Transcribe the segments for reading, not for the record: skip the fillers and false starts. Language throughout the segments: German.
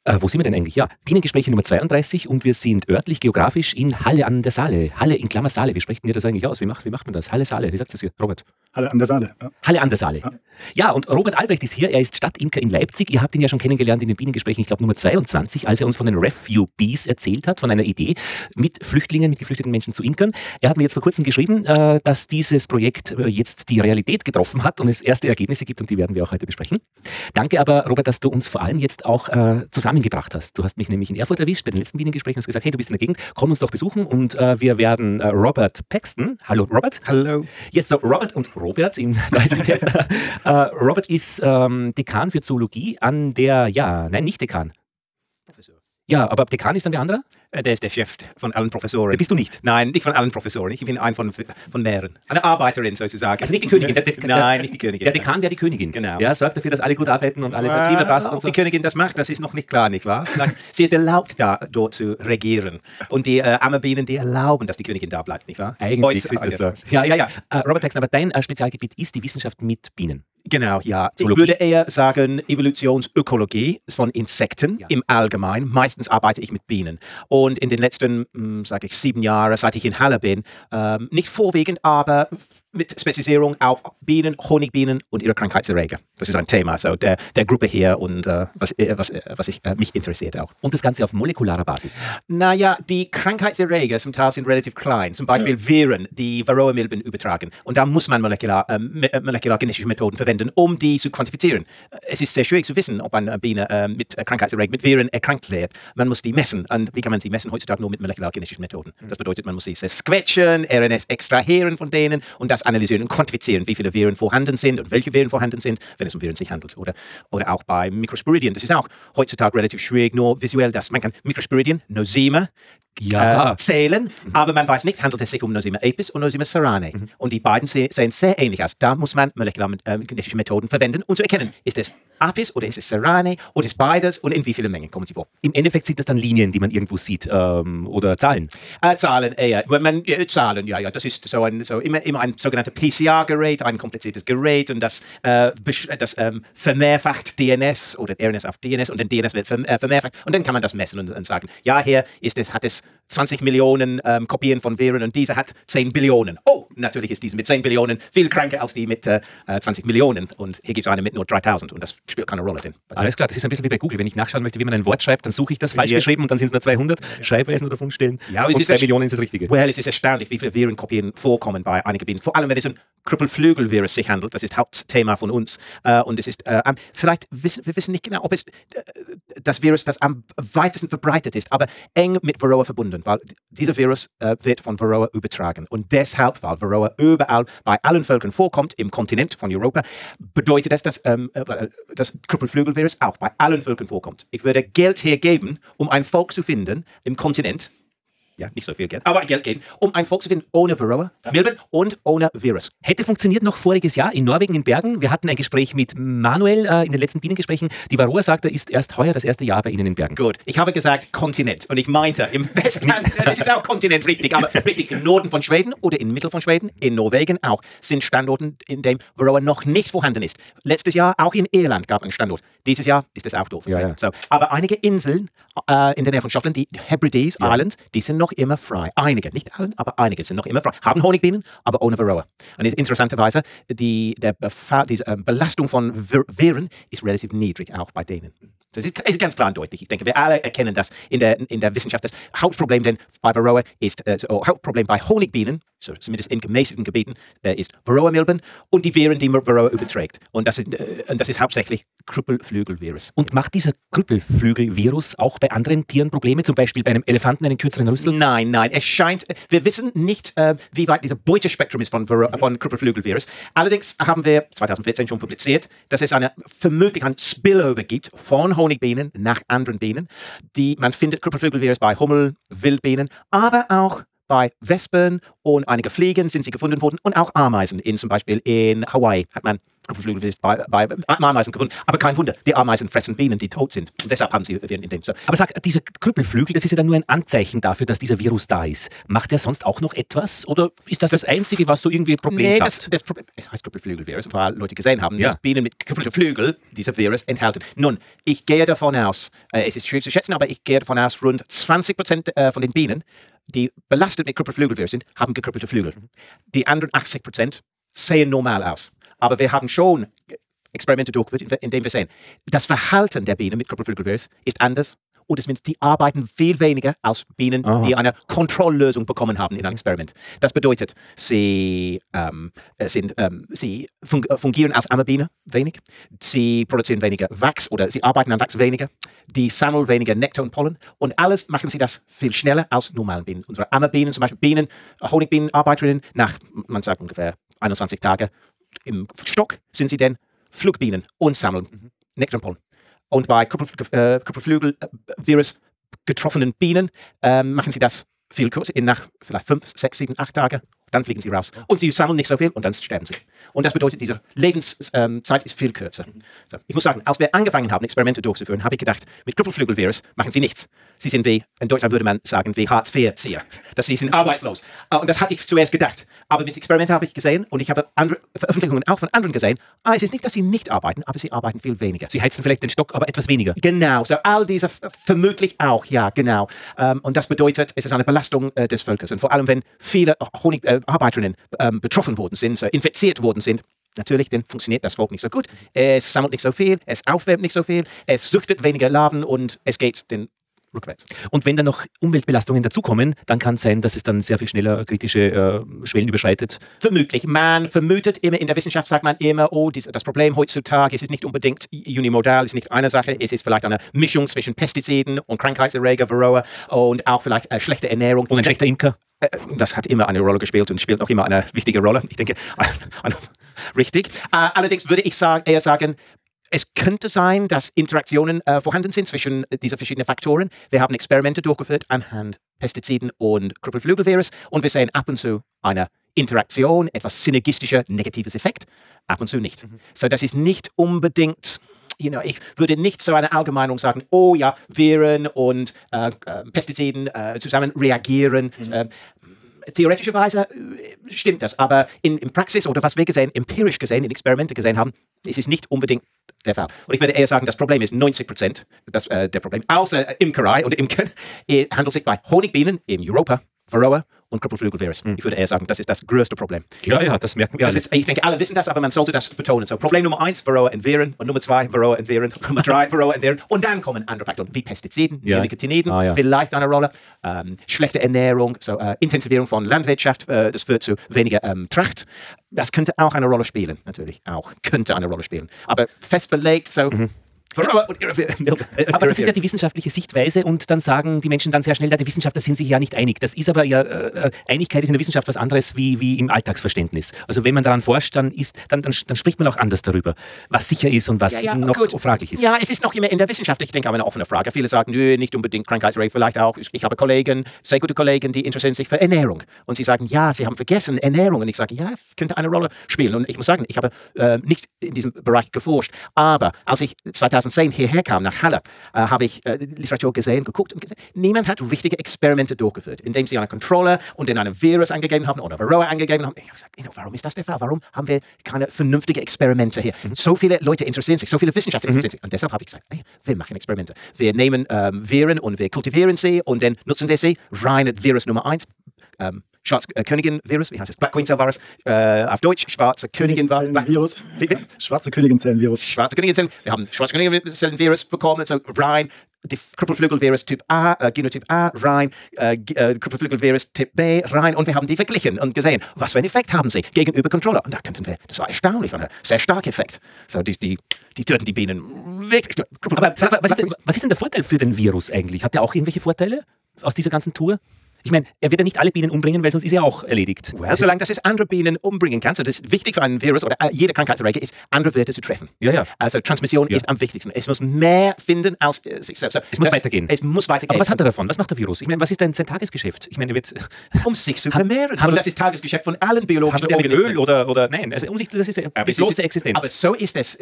Wo sind wir denn eigentlich? Ja, Bienengespräche Nummer 32 und wir sind örtlich, geografisch in Halle an der Saale. Halle in Klammer Saale. Wie sprechen wir das eigentlich aus? Wie macht man das? Halle Saale. Wie sagt das hier, Robert? Halle an der Saale. Ja. Halle an der Saale. Ja, und Robert Albrecht ist hier. Er ist Stadtimker in Leipzig. Ihr habt ihn ja schon kennengelernt in den Bienengesprächen, ich glaube Nummer 22, als er uns von den Refugees erzählt hat, von einer Idee, mit Flüchtlingen, mit geflüchteten Menschen zu imkern. Er hat mir jetzt vor kurzem geschrieben, dass dieses Projekt jetzt die Realität getroffen hat und es erste Ergebnisse gibt und die werden wir auch heute besprechen. Danke aber, Robert, dass du uns vor allem jetzt auch zusammengebracht hast. Du hast mich nämlich in Erfurt erwischt bei den letzten Bienengesprächen und hast gesagt, hey, du bist in der Gegend, komm uns doch besuchen und wir werden Robert Paxton. Hallo Robert. Hallo. Yes, so Robert und Robert im Deutschen. Robert ist Dekan für Zoologie an der, nicht Dekan. Professor. Ja, aber Dekan ist dann wer anderer? Der ist der Chef von allen Professoren. Der bist du nicht? Nein, nicht von allen Professoren. Ich bin ein von mehreren. Eine Arbeiterin sozusagen. Also nicht die Königin? Nein, nicht die Königin. Der Dekan wäre die Königin. Genau. Ja, sorgt dafür, dass alle gut arbeiten und alles Klima passt und so. Die Königin das macht, das ist noch nicht klar, nicht wahr? Sie ist erlaubt, dort zu regieren. Und die Ammerbienen, die erlauben, dass die Königin da bleibt, nicht wahr? Eigentlich ist das so. Ja. Robert Paxton, aber dein Spezialgebiet ist die Wissenschaft mit Bienen. Genau, ja. Zoologie. Ich würde eher sagen Evolutionsökologie von Insekten im Allgemeinen. Meistens arbeite ich mit Bienen. Und in den letzten, 7 Jahren, seit ich in Halle bin, nicht vorwiegend, aber mit Spezialisierung auf Bienen, Honigbienen und ihre Krankheitserreger. Das ist ein Thema so der Gruppe hier und was mich interessiert auch. Und das Ganze auf molekularer Basis? Naja, die Krankheitserreger zum Teil sind relativ klein. Zum Beispiel Viren, die Varroa-Milben übertragen. Und da muss man molekulargenetische Methoden verwenden, um die zu quantifizieren. Es ist sehr schwierig zu wissen, ob eine Biene mit Krankheitserregern, mit Viren erkrankt wird. Man muss die messen. Und wie kann man sie messen? Heutzutage nur mit molekulargenetischen Methoden. Das bedeutet, man muss sie quetschen, RNS extrahieren von denen und das analysieren und quantifizieren, wie viele Viren vorhanden sind und welche Viren vorhanden sind, wenn es um Viren sich handelt. Oder auch bei Microsporidien. Das ist auch heutzutage relativ schwierig, nur visuell, dass man kann Microsporidien, Nosema, zählen, aber man weiß nicht, handelt es sich um Nosema apis oder Nosema ceranae. Und die beiden sehen sehr ähnlich aus. Da muss man molekulargenetische Methoden verwenden, um zu erkennen, ist es apis oder ist es ceranae oder ist beides und in wie viele Mengen kommen sie vor. Im Endeffekt sind das dann Linien, die man irgendwo sieht oder Zahlen? Zahlen, eher. Zahlen, ja. Das ist immer ein sogenanntes PCR-Gerät, ein kompliziertes Gerät und das vermehrfacht DNS oder RNS auf DNS und dann DNS wird vermehrfacht und dann kann man das messen und sagen, ja, hier hat es 20 Millionen Kopien von Viren und diese hat 10 Billionen. Oh, natürlich ist diese mit 10 Billionen viel kranker als die mit 20 Millionen und hier gibt es eine mit nur 3000 und das spielt keine Rolle. Alles klar, das ist ein bisschen wie bei Google. Wenn ich nachschauen möchte, wie man ein Wort schreibt, dann suche ich das falsch geschrieben und dann sind es nur 200 Schreibweisen oder Fundstellen und 2 Millionen ist das Richtige. Well, es ist erstaunlich, wie viele Virenkopien vorkommen bei einigen Bienen. Vor allem, wenn es um Krüppelflügelvirus sich handelt. Das ist Hauptthema von uns. Und es ist, wir wissen nicht genau, ob es das Virus, das am weitesten verbreitet ist, aber eng mit Varroa verbunden, weil dieser Virus wird von Varroa übertragen. Und deshalb, weil Varroa überall bei allen Völkern vorkommt, im Kontinent von Europa, bedeutet das, dass das Krüppelflügelvirus auch bei allen Völkern vorkommt. Ich würde Geld hergeben, um ein Volk zu finden im Kontinent, ja, nicht so viel Geld, aber Geld geben, um ein Volk zu finden ohne Varroa, Milben und ohne Virus. Hätte funktioniert noch voriges Jahr in Norwegen, in Bergen. Wir hatten ein Gespräch mit Manuel in den letzten Bienengesprächen. Die Varroa sagt, er ist erst heuer das erste Jahr bei Ihnen in Bergen. Gut, ich habe gesagt Kontinent und ich meinte im Festland, das ist auch Kontinent richtig, aber richtig im Norden von Schweden oder im Mittel von Schweden, in Norwegen auch, sind Standorte, in denen Varroa noch nicht vorhanden ist. Letztes Jahr auch in Irland gab es einen Standort. Dieses Jahr ist es auch doof. Ja. So, aber einige Inseln in der Nähe von Schottland, die Hebrides Islands, die sind noch immer frei. Einige, nicht alle, aber einige sind noch immer frei. Haben Honigbienen, aber ohne Varroa. Und interessanterweise, diese Belastung von Viren ist relativ niedrig, auch bei denen. Das ist ganz klar und deutlich. Ich denke, wir alle erkennen das in der Wissenschaft. Das Hauptproblem denn bei Varroa ist, Hauptproblem bei Honigbienen, so zumindest in gemäßigten Gebieten, ist Varroa-Milben und die Viren, die Varroa überträgt. Und das ist hauptsächlich Krüppelflügelvirus. Und macht dieser Krüppelflügelvirus auch bei anderen Tieren Probleme, zum Beispiel bei einem Elefanten einen kürzeren Rüssel? Nein. Wir wissen nicht, wie weit dieses Beutespektrum ist von Krüppelflügelvirus. Allerdings haben wir 2014 schon publiziert, dass es vermutlich ein Spillover gibt von Honigbienen nach anderen Bienen. Man findet Krüppelflügelvirus bei Hummel, Wildbienen, aber auch bei Wespen und einige Fliegen sind sie gefunden worden und auch Ameisen. Zum Beispiel in Hawaii hat man Kupferflügelvirus bei Ameisen gefunden. Aber kein Wunder, die Ameisen fressen Bienen, die tot sind. Und deshalb haben sie Viren in dem. So. Aber sag, dieser Krüppelflügel, das ist ja dann nur ein Anzeichen dafür, dass dieser Virus da ist. Macht der sonst auch noch etwas? Oder ist das Einzige, was so irgendwie ein Problem schafft? Das Problem, es heißt Krüppelflügelvirus, weil Leute gesehen haben, dass Bienen mit gekrüppelten Flügel dieser Virus enthalten. Nun, ich gehe davon aus, es ist schwierig zu schätzen, aber ich gehe davon aus, rund 20% von den Bienen, die belastet mit Krüppelflügelvirus sind, haben gekrüppelte Flügel. Die anderen 80% sehen normal aus. Aber wir haben schon Experimente durchgeführt, in denen wir sehen, das Verhalten der Bienen mit Krüppelflügelvirus ist anders. Und es meint, die arbeiten viel weniger als Bienen, die eine Kontrolllösung bekommen haben in einem Experiment. Das bedeutet, sie fungieren als Ammerbiene wenig, sie produzieren weniger Wachs oder sie arbeiten an Wachs weniger, die sammeln weniger Nektar und Pollen und alles machen sie das viel schneller als normalen Bienen. Unsere Ammerbienen, zum Beispiel Bienen, Honigbienenarbeiterinnen, nach, man sagt ungefähr 21 Tage im Stock sind sie dann Flugbienen und sammeln Nektar und Pollen. Und bei Krüppelflügelvirus getroffenen Bienen machen sie das viel kürzer, nach vielleicht 5, 6, 7, 8 Tage. Dann fliegen sie raus. Und sie sammeln nicht so viel und dann sterben sie. Und das bedeutet, diese Lebenszeit ist viel kürzer. So. Ich muss sagen, als wir angefangen haben, Experimente durchzuführen, habe ich gedacht, mit Krüppelflügelvirus machen sie nichts. Sie sind wie, in Deutschland würde man sagen, wie Hartz-IV-Zieher. Sie sind arbeitslos. Und das hatte ich zuerst gedacht. Aber mit Experimenten habe ich gesehen und ich habe andere Veröffentlichungen auch von anderen gesehen. Es ist nicht, dass sie nicht arbeiten, aber sie arbeiten viel weniger. Sie heizen vielleicht den Stock, aber etwas weniger. Genau, so all diese vermutlich auch, ja, genau. Und das bedeutet, es ist eine Belastung des Volkes. Und vor allem, wenn viele Arbeiterinnen betroffen worden sind, infiziert worden sind, natürlich, dann funktioniert das Volk nicht so gut. Es sammelt nicht so viel, es aufwärmt nicht so viel, es züchtet weniger Larven und es geht den rückwärts. Und wenn dann noch Umweltbelastungen dazukommen, dann kann es sein, dass es dann sehr viel schneller kritische Schwellen überschreitet. Vermutlich. Man vermutet immer, in der Wissenschaft sagt man immer, das Problem heutzutage ist nicht unbedingt unimodal, ist nicht eine Sache, es ist vielleicht eine Mischung zwischen Pestiziden und Krankheitserreger, Varroa und auch vielleicht schlechte Ernährung. Und ein schlechter Imker. Das hat immer eine Rolle gespielt und spielt noch immer eine wichtige Rolle. Ich denke, richtig. Allerdings würde ich eher sagen, es könnte sein, dass Interaktionen vorhanden sind zwischen diesen verschiedenen Faktoren. Wir haben Experimente durchgeführt anhand Pestiziden und Krüppelflügelvirus und wir sehen ab und zu eine Interaktion, etwas synergistischer negatives Effekt, ab und zu nicht. So, das ist nicht unbedingt... ich würde nicht so eine Allgemeinung sagen, oh ja, Viren und Pestiziden zusammen reagieren. Theoretischerweise stimmt das, aber in Praxis oder was wir empirisch gesehen, in Experimente gesehen haben, ist es nicht unbedingt der Fall. Und ich würde eher sagen, das Problem ist 90%, der Problem, außer Imkerei oder Imkern, handelt sich bei Honigbienen in Europa, Varroa und Krüppelflügelvirus. Ich würde eher sagen, das ist das größte Problem. Ja, das merken wir alle. Ich denke, alle wissen das, aber man sollte das betonen. So, Problem Nummer 1, Varroa und Viren. Und Nummer 2, Varroa und Viren. Nummer 3, Varroa und Viren. Und dann kommen andere Faktoren, wie Pestiziden, Neonicotinoiden, vielleicht eine Rolle. Schlechte Ernährung, Intensivierung von Landwirtschaft, das führt zu weniger Tracht. Das könnte auch eine Rolle spielen, natürlich. Könnte eine Rolle spielen. Aber fest belegt, aber das ist ja die wissenschaftliche Sichtweise und dann sagen die Menschen dann sehr schnell, die Wissenschaftler sind sich ja nicht einig. Das ist aber Einigkeit ist in der Wissenschaft was anderes wie im Alltagsverständnis. Also wenn man daran forscht, dann spricht man auch anders darüber, was sicher ist und was noch fraglich ist. Ja, es ist noch immer in der Wissenschaft, ich denke, aber eine offene Frage. Viele sagen, nö, nicht unbedingt Krankheitsrate, vielleicht auch. Ich habe Kollegen, sehr gute Kollegen, die interessieren sich für Ernährung. Und sie sagen, ja, sie haben vergessen Ernährung. Und ich sage, ja, könnte eine Rolle spielen. Und ich muss sagen, ich habe nicht in diesem Bereich geforscht. Aber als ich 2010 hierher kam, nach Halle, habe ich Literatur geguckt und gesehen, niemand hat richtige Experimente durchgeführt, indem sie eine Kontrolle und dann einen Virus angegeben haben oder Varroa angegeben haben. Ich habe gesagt, warum ist das der Fall? Warum haben wir keine vernünftigen Experimente hier? So viele Leute interessieren sich, so viele Wissenschaftler interessieren sich. Und deshalb habe ich gesagt, wir machen Experimente. Wir nehmen Viren und wir kultivieren sie und dann nutzen wir sie. Rein Virus Nummer 1, Schwarzkönigin-Virus, wie heißt es? Black Queen Cell Virus, auf Deutsch, schwarze Königin-Virus. Schwarze Königin-Zellen-Virus. Schwarze Königin-Zellen. Wir haben schwarze Königin-Zellen-Virus bekommen, so rein, die Krüppelflügelvirus Typ A, Genotyp A, rein, Krüppelflügelvirus Typ B, rein, und wir haben die verglichen und gesehen, was für einen Effekt haben sie gegenüber Controller. Und da könnten wir, das war erstaunlich, ein sehr starker Effekt. So, die töten die Bienen wirklich. Aber was ist denn der Vorteil für den Virus eigentlich? Hat der auch irgendwelche Vorteile aus dieser ganzen Tour? Ich meine, er wird ja nicht alle Bienen umbringen, weil sonst ist er auch erledigt. Well, solange das es andere Bienen umbringen kann, so das ist wichtig für einen Virus oder jeder Krankheitserreger ist, andere Wirte zu treffen. Ja. Also Transmission ist am wichtigsten. Es muss mehr finden als sich selbst. So, Es muss weitergehen. Es muss weitergehen. Aber was hat er davon? Was macht der Virus? Ich meine, was ist sein Tagesgeschäft? Ich meine, er wird... Um sich zu vermehren. Und das ist Tagesgeschäft von allen biologischen Organismen. Öl oder... Nein, also um sich, das ist die bloße Existenz. Aber so ist es.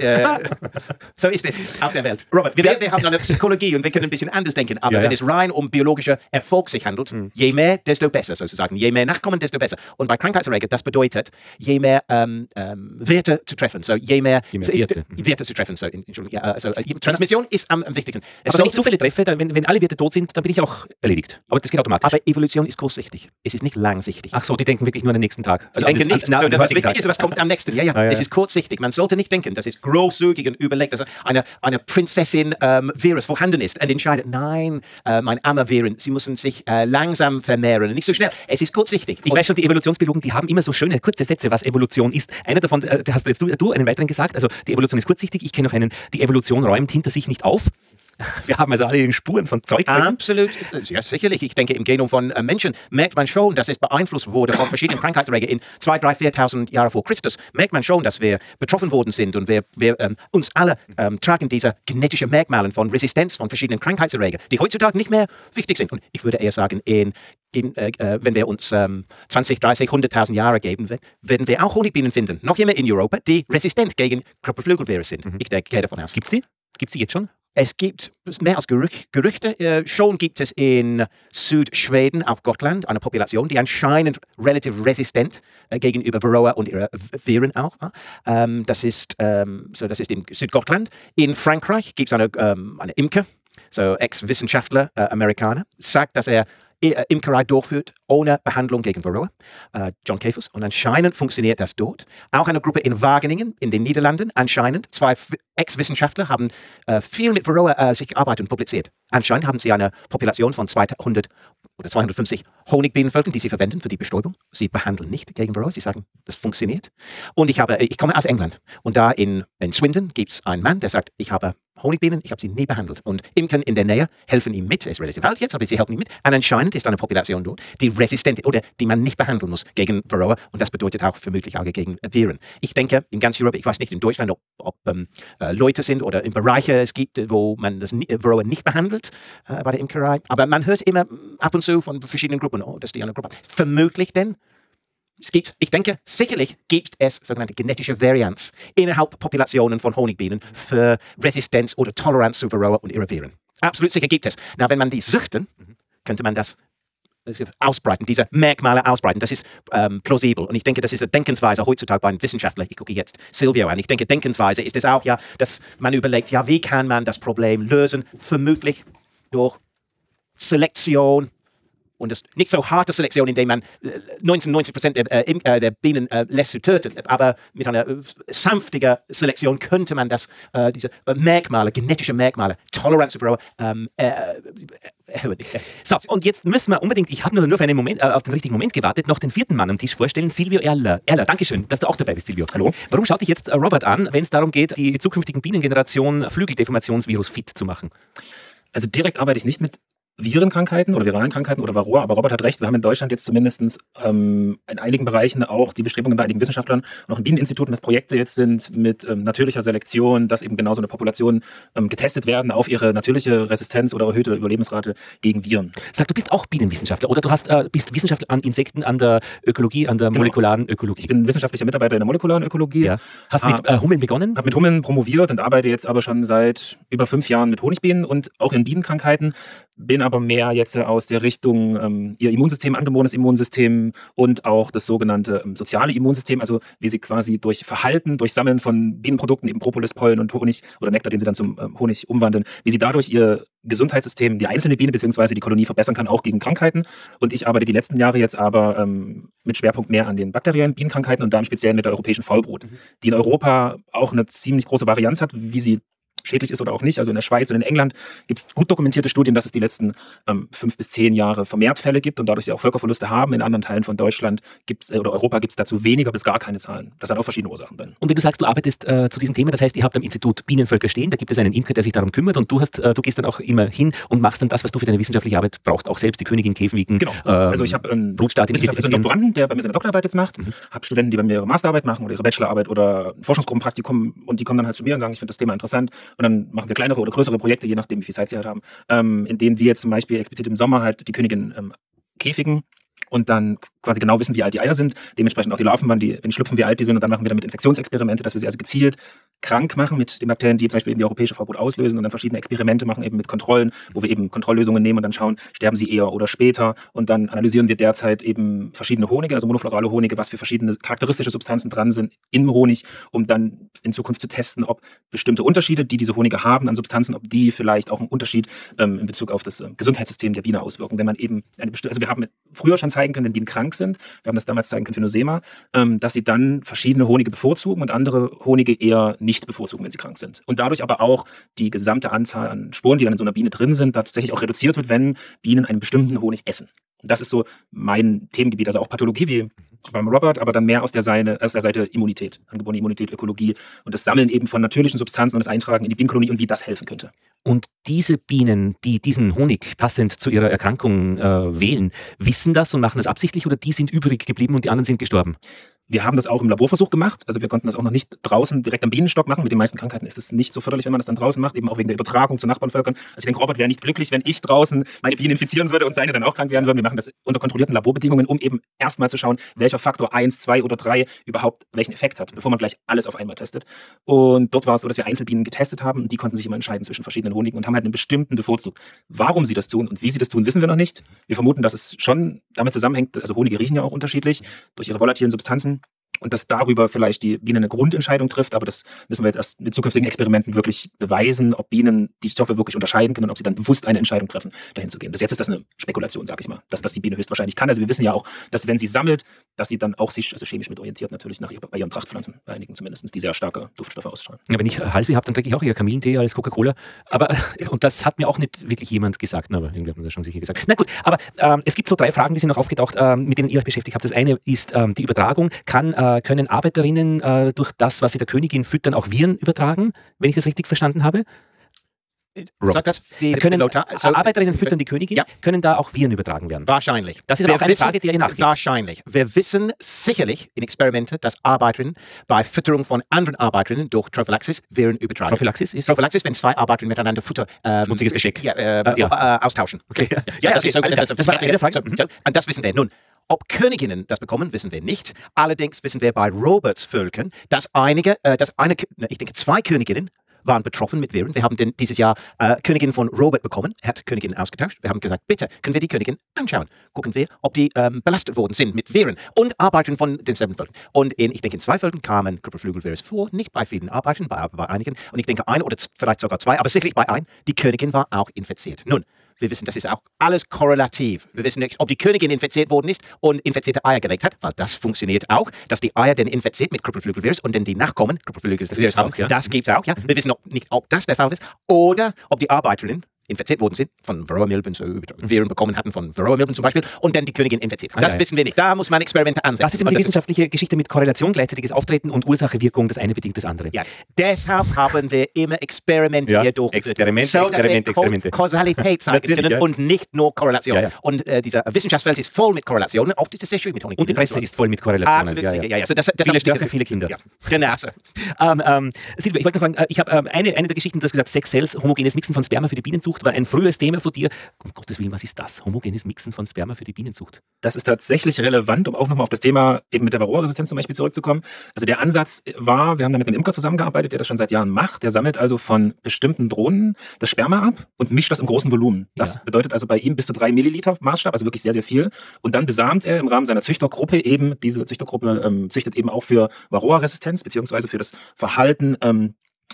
So ist es auf der Welt. Robert, wir haben eine Psychologie und wir können ein bisschen anders denken. Aber wenn es rein um biologischer Erfolg sich handelt, je mehr, desto besser sozusagen. Je mehr Nachkommen, desto besser. Und bei Krankheitserregern, das bedeutet, je mehr Werte zu treffen. So je mehr Werte zu treffen. So, Transmission ist am wichtigsten. Aber wenn ich Zufälle treffe, wenn alle Werte tot sind, dann bin ich auch erledigt. Aber das geht automatisch. Aber Evolution ist kurzsichtig. Es ist nicht langsichtig. Ach so, die denken wirklich nur an den nächsten Tag. Also denken nicht. Was wichtig ist, was kommt am nächsten. Es ist kurzsichtig. Man sollte nicht denken, das ist großzügig und überlegt, dass eine Prinzessin Virus vorhanden ist und entscheidet, nein, mein armer Viren, sie müssen sich langsam vermehren, nicht so schnell. Es ist kurzsichtig. Ich weiß schon, die Evolutionsbiologen, die haben immer so schöne, kurze Sätze, was Evolution ist. Einer davon, da hast jetzt du einen weiteren gesagt, also die Evolution ist kurzsichtig. Ich kenne noch einen, die Evolution räumt hinter sich nicht auf. Wir haben also alle Spuren von Zeug. Absolut, ja sicherlich. Ich denke, im Genom von Menschen merkt man schon, dass es beeinflusst wurde von verschiedenen Krankheitserregern in 2.000, 3.000, 4.000 Jahre vor Christus. Merkt man schon, dass wir betroffen worden sind und wir uns alle tragen diese genetischen Merkmale von Resistenz von verschiedenen Krankheitserregern, die heutzutage nicht mehr wichtig sind. Und ich würde eher sagen, wenn wir uns 20, 30, 100.000 Jahre geben, werden wir auch Honigbienen finden, noch immer in Europa, die resistent gegen Körperflügelvirus sind. Ich gehe davon aus. Gibt's die? Gibt's die jetzt schon? Es gibt mehr als Gerüchte. Schon gibt es in Südschweden auf Gotland eine Population, die anscheinend relativ resistent gegenüber Varroa und ihrer Viren auch. Das ist in Südgotland. In Frankreich gibt es eine Imker, so Ex-Wissenschaftler, Amerikaner, sagt, dass er Imkerei durchführt, ohne Behandlung gegen Varroa, John Käfers. Und anscheinend funktioniert das dort. Auch eine Gruppe in Wageningen, in den Niederlanden, anscheinend. 2 Ex-Wissenschaftler haben viel mit Varroa sich gearbeitet und publiziert. Anscheinend haben sie eine Population von 200 oder 250 Honigbienenvölkern, die sie verwenden für die Bestäubung. Sie behandeln nicht gegen Varroa, sie sagen, das funktioniert. Und ich komme aus England. Und da in Swindon gibt es einen Mann, der sagt, ich habe Honigbienen, ich habe sie nie behandelt. Und Imkern in der Nähe helfen ihm mit. Er ist relativ alt jetzt, aber sie helfen ihm mit. Und anscheinend ist eine Population dort, die resistent ist oder die man nicht behandeln muss gegen Varroa. Und das bedeutet auch vermutlich auch gegen Viren. Ich denke, in ganz Europa, ich weiß nicht in Deutschland, ob Leute sind oder in Bereiche es gibt, wo man das Varroa nicht behandelt bei der Imkerei. Aber man hört immer ab und zu von verschiedenen Gruppen, das ist die eine Gruppe. Vermutlich denn, ich denke, sicherlich gibt es sogenannte genetische Varianz innerhalb Populationen von Honigbienen für Resistenz oder Toleranz zu Varroa und ihre Viren. Absolut sicher gibt es. Na, wenn man die züchten, könnte man das ausbreiten, diese Merkmale ausbreiten. Das ist plausibel. Und ich denke, das ist eine Denkensweise heutzutage bei einem Wissenschaftler. Ich gucke jetzt Silvio an. Ich denke, Denkensweise ist es auch, ja, dass man überlegt, ja, wie kann man das Problem lösen? Vermutlich durch Selektion. Und das nicht so harte Selektion, indem man 90% der Bienen lässt zu töten. Aber mit einer sanftigen Selektion könnte man diese Merkmale, genetische Merkmale, Toleranz zu Varroa, erhöhen. So, und jetzt müssen wir unbedingt, ich habe nur auf einen Moment, auf den richtigen Moment gewartet, noch den 4. Mann am Tisch vorstellen, Silvio Erler. Dankeschön, dass du auch dabei bist, Silvio. Hallo. Warum schaut dich jetzt Robert an, wenn es darum geht, die zukünftigen Bienengeneration Flügeldeformationsvirus fit zu machen? Also direkt arbeite ich nicht mit Virenkrankheiten oder viralen Krankheiten oder Varroa, aber Robert hat recht, wir haben in Deutschland jetzt zumindest in einigen Bereichen auch die Bestrebungen bei einigen Wissenschaftlern und auch in Bieneninstituten, dass Projekte jetzt sind mit natürlicher Selektion, dass eben genau so eine Population getestet werden auf ihre natürliche Resistenz oder erhöhte Überlebensrate gegen Viren. Sag, du bist auch Bienenwissenschaftler oder du bist Wissenschaftler an Insekten, an der Ökologie, an der molekularen Ökologie. Ich bin wissenschaftlicher Mitarbeiter in der molekularen Ökologie. Ja. Hast mit Hummeln begonnen? Habe mit Hummeln promoviert und arbeite jetzt aber schon seit über 5 Jahren mit Honigbienen und auch in Bienenkrankheiten. Bin aber mehr jetzt aus der Richtung ihr Immunsystem, angeborenes Immunsystem und auch das sogenannte soziale Immunsystem, also wie sie quasi durch Verhalten, durch Sammeln von Bienenprodukten, eben Propolis, Pollen und Honig oder Nektar, den sie dann zum Honig umwandeln, wie sie dadurch ihr Gesundheitssystem, die einzelne Biene bzw. die Kolonie verbessern kann, auch gegen Krankheiten. Und ich arbeite die letzten Jahre jetzt aber mit Schwerpunkt mehr an den bakteriellen Bienenkrankheiten und dann speziell mit der europäischen Faulbrut, die in Europa auch eine ziemlich große Varianz hat, wie sie schädlich ist oder auch nicht. Also in der Schweiz und in England gibt es gut dokumentierte Studien, dass es die letzten 5 bis 10 Jahre vermehrt Fälle gibt und dadurch sie auch Völkerverluste haben. In anderen Teilen von Deutschland oder Europa gibt es dazu weniger bis gar keine Zahlen. Das hat auch verschiedene Ursachen dann. Und wenn du sagst, du arbeitest zu diesem Thema, das heißt, ihr habt am Institut Bienenvölker stehen, da gibt es einen Imker, der sich darum kümmert und du gehst dann auch immer hin und machst dann das, was du für deine wissenschaftliche Arbeit brauchst, auch selbst die Königin Käfwiegen, Genau. Also ich habe einen Doktoranden, der bei mir seine Doktorarbeit jetzt macht, habe Studenten, die bei mir ihre Masterarbeit machen oder ihre Bachelorarbeit oder ein Forschungsgruppenpraktikum und die kommen dann halt zu mir und sagen, ich finde das Thema interessant und dann machen wir kleinere oder größere Projekte, je nachdem, wie viel Zeit sie halt haben, in denen wir jetzt zum Beispiel explizit im Sommer halt die Königin käfigen und dann quasi genau wissen, wie alt die Eier sind, dementsprechend auch die Larven, wenn die schlüpfen, wie alt die sind und dann machen wir damit Infektionsexperimente, dass wir sie also gezielt krank machen mit den Bakterien, die zum Beispiel eben die europäische Verbot auslösen und dann verschiedene Experimente machen eben mit Kontrollen, wo wir eben Kontrolllösungen nehmen und dann schauen, sterben sie eher oder später und dann analysieren wir derzeit eben verschiedene Honige, also monoflorale Honige, was für verschiedene charakteristische Substanzen dran sind im Honig, um dann in Zukunft zu testen, ob bestimmte Unterschiede, die diese Honige haben an Substanzen, ob die vielleicht auch einen Unterschied in Bezug auf das Gesundheitssystem der Biene auswirken. Wenn man eben also wir haben früher schon zeigen können, wenn Bienen krank sind, wir haben das damals zeigen können für Nosema, dass sie dann verschiedene Honige bevorzugen und andere Honige eher nicht bevorzugen, wenn sie krank sind. Und dadurch aber auch die gesamte Anzahl an Sporen, die dann in so einer Biene drin sind, tatsächlich auch reduziert wird, wenn Bienen einen bestimmten Honig essen. Das ist so mein Themengebiet, also auch Pathologie wie beim Robert, aber dann mehr aus der Seite Immunität, angeborene Immunität, Ökologie und das Sammeln eben von natürlichen Substanzen und das Eintragen in die Bienenkolonie und wie das helfen könnte. Und diese Bienen, die diesen Honig passend zu ihrer Erkrankung wählen, wissen das und machen das absichtlich oder die sind übrig geblieben und die anderen sind gestorben? Wir haben das auch im Laborversuch gemacht, also wir konnten das auch noch nicht draußen direkt am Bienenstock machen. Mit den meisten Krankheiten ist es nicht so förderlich, wenn man das dann draußen macht, eben auch wegen der Übertragung zu Nachbarnvölkern. Also ich denke, Robert wäre nicht glücklich, wenn ich draußen meine Bienen infizieren würde und seine dann auch krank werden würden. Wir machen das unter kontrollierten Laborbedingungen, um eben erstmal zu schauen, welcher Faktor 1, 2 oder 3 überhaupt welchen Effekt hat, bevor man gleich alles auf einmal testet. Und dort war es so, dass wir Einzelbienen getestet haben und die konnten sich immer entscheiden zwischen verschiedenen Honigen und haben halt einen bestimmten bevorzugt. Warum sie das tun und wie sie das tun, wissen wir noch nicht. Wir vermuten, dass es schon damit zusammenhängt, also Honige riechen ja auch unterschiedlich durch ihre volatilen Substanzen. Und dass darüber vielleicht die Biene eine Grundentscheidung trifft, aber das müssen wir jetzt erst mit zukünftigen Experimenten wirklich beweisen, ob Bienen die Stoffe wirklich unterscheiden können und ob sie dann bewusst eine Entscheidung treffen, dahin zu gehen. Bis jetzt ist das eine Spekulation, sage ich mal, dass das die Biene höchstwahrscheinlich kann. Also wir wissen ja auch, dass wenn sie sammelt, dass sie dann auch sich chemisch mit orientiert natürlich bei ihren Trachtpflanzen, bei einigen zumindest, die sehr starke Duftstoffe ausstrahlen. Ja, wenn ich Halsweh habe, dann trinke ich auch eher Kamillentee als Coca-Cola. Und das hat mir auch nicht wirklich jemand gesagt, aber irgendwie hat man das schon sicher gesagt. Na gut, aber es gibt so 3 Fragen, die sind noch aufgetaucht, mit denen ihr euch beschäftigt habt. Das eine ist die Übertragung. Können Arbeiterinnen durch das, was sie der Königin füttern, auch Viren übertragen, wenn ich das richtig verstanden habe? Sag das Arbeiterinnen füttern die Königin, können da auch Viren übertragen werden? Wahrscheinlich. Das ist aber auch eine Frage, die ihr nachgeht. Wahrscheinlich. Wir wissen sicherlich in Experimenten, dass Arbeiterinnen bei Fütterung von anderen Arbeiterinnen durch Trophallaxis Viren übertragen. Prophylaxis ist? Prophylaxis, wenn 2 Arbeiterinnen miteinander Futter schmutziges Besteck. Austauschen. Okay. Das war eine Frage. Und das wissen wir. Nun, ob Königinnen das bekommen, wissen wir nicht. Allerdings wissen wir bei Roberts Völkern, dass ich denke 2 Königinnen waren betroffen mit Viren. Wir haben dieses Jahr Königin von Robert bekommen. Er hat Königin ausgetauscht. Wir haben gesagt, bitte können wir die Königin anschauen. Gucken wir, ob die belastet worden sind mit Viren und Arbeitern von denselben Völkern. Und ich denke, in 2 Völkern kamen Krüppelflügelvirus vor. Nicht bei vielen Arbeitern, bei einigen. Und ich denke, 1 oder vielleicht sogar 2, aber sicherlich bei 1. Die Königin war auch infiziert. Nun, wir wissen, das ist auch alles korrelativ. Wir wissen nicht, ob die Königin infiziert worden ist und infizierte Eier gelegt hat, weil das funktioniert auch, dass die Eier dann infiziert mit Krüppelflügelvirus und dann die Nachkommen Krüppelflügelvirus haben. Ja. Das gibt es auch. Ja. Wir wissen nicht, ob das der Fall ist oder ob die Arbeiterinnen infiziert worden sind, von Varroa-Milben, Viren bekommen hatten von Varroa-Milben zum Beispiel, und dann die Königin infiziert. Das wissen wir nicht. Da muss man Experimente ansetzen. Das ist immer die wissenschaftliche Geschichte mit Korrelation, gleichzeitiges Auftreten und Ursache-Wirkung. Das eine bedingt das andere. Ja. Deshalb haben wir immer Experimente hier durchgeführt. Experimente. Kausalität zeigen können und nicht nur Korrelation. Ja. Und dieser Wissenschaftswelt ist voll mit Korrelationen. Oft ist es sehr schön mit Honig. Und die Presse ist voll mit Korrelationen. Absolut. Ja. Also viele Störche, viele Kinder. Ja. Genau. So. Silvia, ich wollte noch fragen, ich habe eine der Geschichten, du hast gesagt, Sex Cells, homogenes Mixen von Sperma für die Bienenzucht, war ein frühes Thema von dir. Um Gottes Willen, was ist das? Homogenes Mixen von Sperma für die Bienenzucht? Das ist tatsächlich relevant, um auch nochmal auf das Thema eben mit der Varroa-Resistenz zum Beispiel zurückzukommen. Also der Ansatz war, wir haben da mit einem Imker zusammengearbeitet, der das schon seit Jahren macht. Der sammelt also von bestimmten Drohnen das Sperma ab und mischt das im großen Volumen. Das bedeutet also bei ihm bis zu 3 Milliliter Maßstab, also wirklich sehr, sehr viel. Und dann besamt er im Rahmen seiner Züchtergruppe eben, diese Züchtergruppe züchtet eben auch für Varroa-Resistenz, beziehungsweise für das Verhalten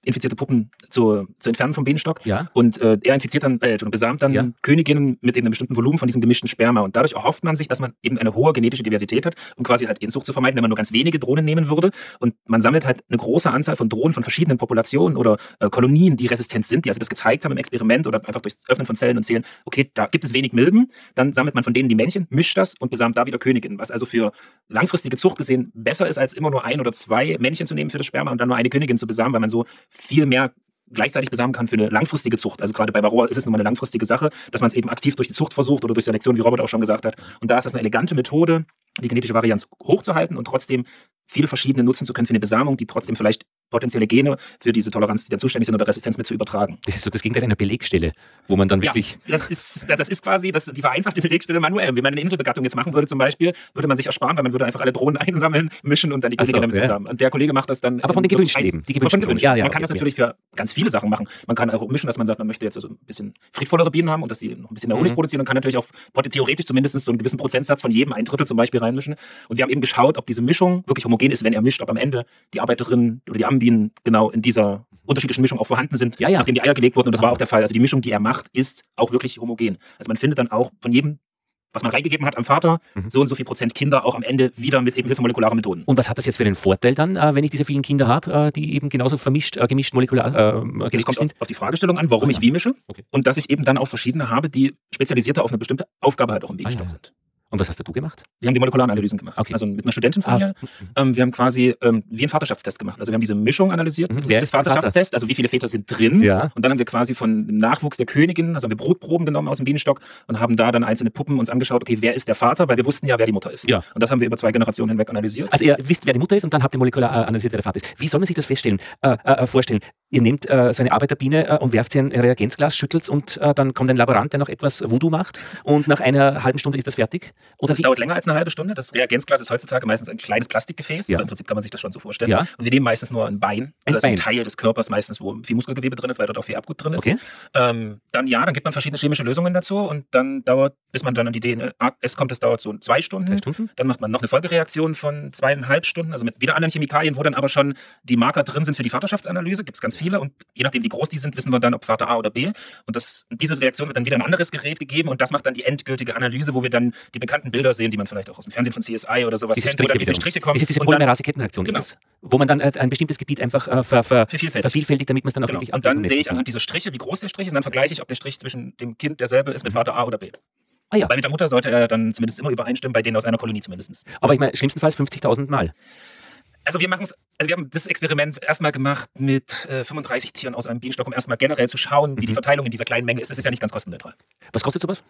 infizierte Puppen zu entfernen vom Bienenstock. Ja. Und er besamt dann Ja. Königinnen mit eben einem bestimmten Volumen von diesem gemischten Sperma. Und dadurch erhofft man sich, dass man eben eine hohe genetische Diversität hat, um quasi halt Inzucht zu vermeiden, wenn man nur ganz wenige Drohnen nehmen würde. Und man sammelt halt eine große Anzahl von Drohnen von verschiedenen Populationen oder Kolonien, die resistent sind, die also das gezeigt haben im Experiment oder einfach durchs Öffnen von Zellen und sehen, okay, da gibt es wenig Milben, dann sammelt man von denen die Männchen, mischt das und besamt da wieder Königinnen, was also für langfristige Zucht gesehen besser ist, als immer nur 1 oder 2 Männchen zu nehmen für das Sperma und dann nur eine Königin zu besamen, weil man so viel mehr gleichzeitig besamen kann für eine langfristige Zucht. Also gerade bei Varroa ist es nun mal eine langfristige Sache, dass man es eben aktiv durch die Zucht versucht oder durch Selektion, wie Robert auch schon gesagt hat. Und da ist das eine elegante Methode, die genetische Varianz hochzuhalten und trotzdem viele verschiedene nutzen zu können für eine Besamung, die trotzdem vielleicht potenzielle Gene für diese Toleranz, die dann zuständig sind oder Resistenz mit zu übertragen. Das ist so das Gegenteil einer Belegstelle, wo man dann wirklich... Ja, das ist quasi die vereinfachte Belegstelle manuell. Wenn man eine Inselbegattung jetzt machen würde zum Beispiel, würde man sich ersparen, weil man würde einfach alle Drohnen einsammeln, mischen und dann die Königinnen damit besamen. Und der Kollege macht das dann... Aber von den gewünschten eben. Die gewünschten Drohnen. Ja, man kann das natürlich für ganz viele Sachen machen. Man kann auch mischen, dass man sagt, man möchte jetzt also ein bisschen friedvollere Bienen haben und dass sie noch ein bisschen mehr Honig produzieren und kann natürlich auch theoretisch zumindest so einen gewissen Prozentsatz von jedem 1/3 zum Beispiel reinmischen. Und wir haben eben geschaut, ob diese Mischung wirklich homogen ist, wenn er mischt, ob am Ende die Arbeiterinnen oder die Ammenbienen genau in dieser unterschiedlichen Mischung auch vorhanden sind, nachdem die Eier gelegt wurden. Und das war auch der Fall. Also die Mischung, die er macht, ist auch wirklich homogen. Also man findet dann auch von jedem, was man reingegeben hat am Vater, so und so viel Prozent Kinder auch am Ende wieder mit eben Hilfe molekularer Methoden. Und was hat das jetzt für einen Vorteil dann, wenn ich diese vielen Kinder habe, die eben genauso gemischt molekular das kommt auf die Fragestellung an, warum ich wie mische. Okay. Und dass ich eben dann auch verschiedene habe, die spezialisierter auf eine bestimmte Aufgabe halt auch im Bienenstock sind. Und was hast du gemacht? Wir haben die molekularen Analysen gemacht. Okay. Also mit einer Studentin von mir. Wir haben quasi wie einen Vaterschaftstest gemacht. Also wir haben diese Mischung analysiert. Wer Das ist der Vaterschaftstest, also wie viele Väter sind drin. Ja. Und dann haben wir quasi von dem Nachwuchs der Königin, also haben wir Brutproben genommen aus dem Bienenstock und haben da dann einzelne Puppen uns angeschaut, okay, wer ist der Vater? Weil wir wussten ja, wer die Mutter ist. Ja. Und das haben wir über 2 Generationen hinweg analysiert. Also ihr wisst, wer die Mutter ist und dann habt ihr molekular analysiert, wer der Vater ist. Wie soll man sich das vorstellen? Ihr nehmt so eine Arbeiterbiene und werft sie in ein Reagenzglas, schüttelt es und dann kommt ein Laborant, der noch etwas Voodoo macht und nach einer halben Stunde ist das fertig? Oder das dauert länger als eine halbe Stunde. Das Reagenzglas ist heutzutage meistens ein kleines Plastikgefäß. Ja. Aber im Prinzip kann man sich das schon so vorstellen. Ja. Und wir nehmen meistens nur ein Bein. Ein Also Bein. ein Teil des Körpers meistens, wo viel Muskelgewebe drin ist, weil dort auch viel Abgut drin ist. Okay. Dann gibt man verschiedene chemische Lösungen dazu und dann dauert, bis man dann an die DNS kommt, das dauert so 2 Stunden. 2 Stunden? Dann macht man noch eine Folgereaktion von 2,5 Stunden, also mit wieder anderen Chemikalien, wo dann aber schon die Marker drin sind für die Vaterschaftsanalyse. Gibt es ganz viele und je nachdem, wie groß die sind, wissen wir dann, ob Vater A oder B. Und diese Reaktion wird dann wieder ein anderes Gerät gegeben und das macht dann die endgültige Analyse, wo wir dann die bekannten Bilder sehen, die man vielleicht auch aus dem Fernsehen von CSI oder sowas kennt, wo dann diese Striche kommen. Das ist diese und dann- Polymerase-Kettenreaktion, Genau. ist das? Wo man dann ein bestimmtes Gebiet einfach vervielfältigt, damit man es dann auch Genau. wirklich Und dann abmessen sehe ich kann. anhand dieser Striche, wie groß der Strich ist, und dann vergleiche ich, ob der Strich zwischen dem Kind derselbe ist mit Vater A oder B. Ah ja. Weil mit der Mutter sollte er dann zumindest immer übereinstimmen, bei denen aus einer Kolonie zumindest. Aber ich meine, schlimmstenfalls 50.000 Mal. Also wir haben das Experiment erstmal gemacht mit 35 Tieren aus einem Bienenstock, um erstmal generell zu schauen, wie die Verteilung in dieser kleinen Menge ist. Das ist ja nicht ganz kostenneutral. Was kostet sowas?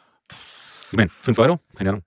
Ich meine, 5 Euro? Keine Ahnung.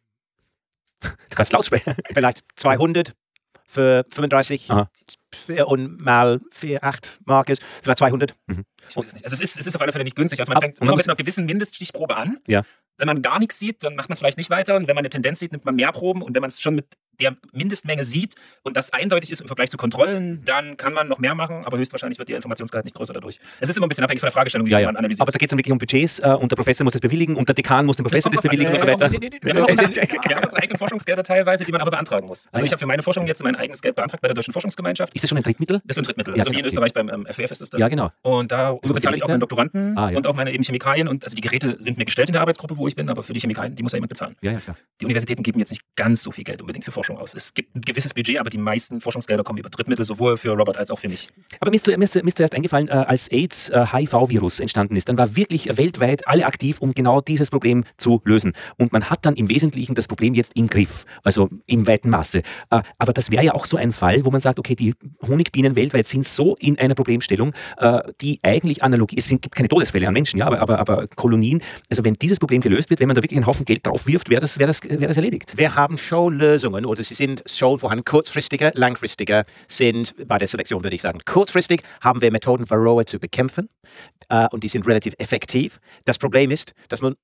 Du kannst laut sprechen. Vielleicht 200 für 35 Aha. und mal 8 Mark ist vielleicht 200. Ich weiß es nicht. Also es ist auf alle Fälle nicht günstig. Also man Aber- fängt und man immer muss- mit einer gewissen Mindeststichprobe an. Ja. Wenn man gar nichts sieht, dann macht man es vielleicht nicht weiter. Und wenn man eine Tendenz sieht, nimmt man mehr Proben. Und wenn man es schon mit der Mindestmenge sieht und das eindeutig ist im Vergleich zu Kontrollen, dann kann man noch mehr machen, aber höchstwahrscheinlich wird der Informationsgehalt nicht größer dadurch. Es ist immer ein bisschen abhängig von der Fragestellung, wie Ja, ja. man analysiert. Aber da geht es dann wirklich um Budgets und der Professor muss das bewilligen und der Dekan muss dem Professor das bewilligen und so weiter. Wir haben unsere eigenen Forschungsgelder teilweise, die man aber beantragen muss. Also ich habe für meine Forschung jetzt mein eigenes Geld beantragt bei der Deutschen Forschungsgemeinschaft. Ist das schon ein Drittmittel? Das ist ein Drittmittel. Ja, also wie in genau. Österreich beim FWF ist das dann. Ja, genau. Und da musst bezahle ich auch meinen Doktoranden Ah, ja. und auch meine eben Chemikalien. Und also die Geräte sind mir gestellt in der Arbeitsgruppe, wo ich bin, aber für die Chemikalien, die muss ja jemand bezahlen. Ja, ja, klar. Die Universitäten geben jetzt nicht ganz so viel Geld unbedingt für Forschung aus. Es gibt ein gewisses Budget, aber die meisten Forschungsgelder kommen über Drittmittel, sowohl für Robert als auch für mich. Aber mir ist zuerst eingefallen, als AIDS, HIV-Virus entstanden ist, dann war wirklich weltweit alle aktiv, um genau dieses Problem zu lösen. Und man hat dann im Wesentlichen das Problem jetzt im Griff, also im weiten Maße. Aber das wäre ja auch so ein Fall, wo man sagt, okay, die Honigbienen weltweit sind so in einer Problemstellung, die eigentlich analog, gibt keine Todesfälle an Menschen, ja, aber Kolonien, also wenn dieses Problem gelöst wird, wenn man da wirklich einen Haufen Geld drauf wirft, wäre das erledigt. Wir haben schon Lösungen oder sie sind schon vorhanden. Kurzfristiger, langfristiger sind bei der Selektion, würde ich sagen. Kurzfristig haben wir Methoden, Varroa zu bekämpfen und die sind relativ effektiv. Das Problem ist, dass man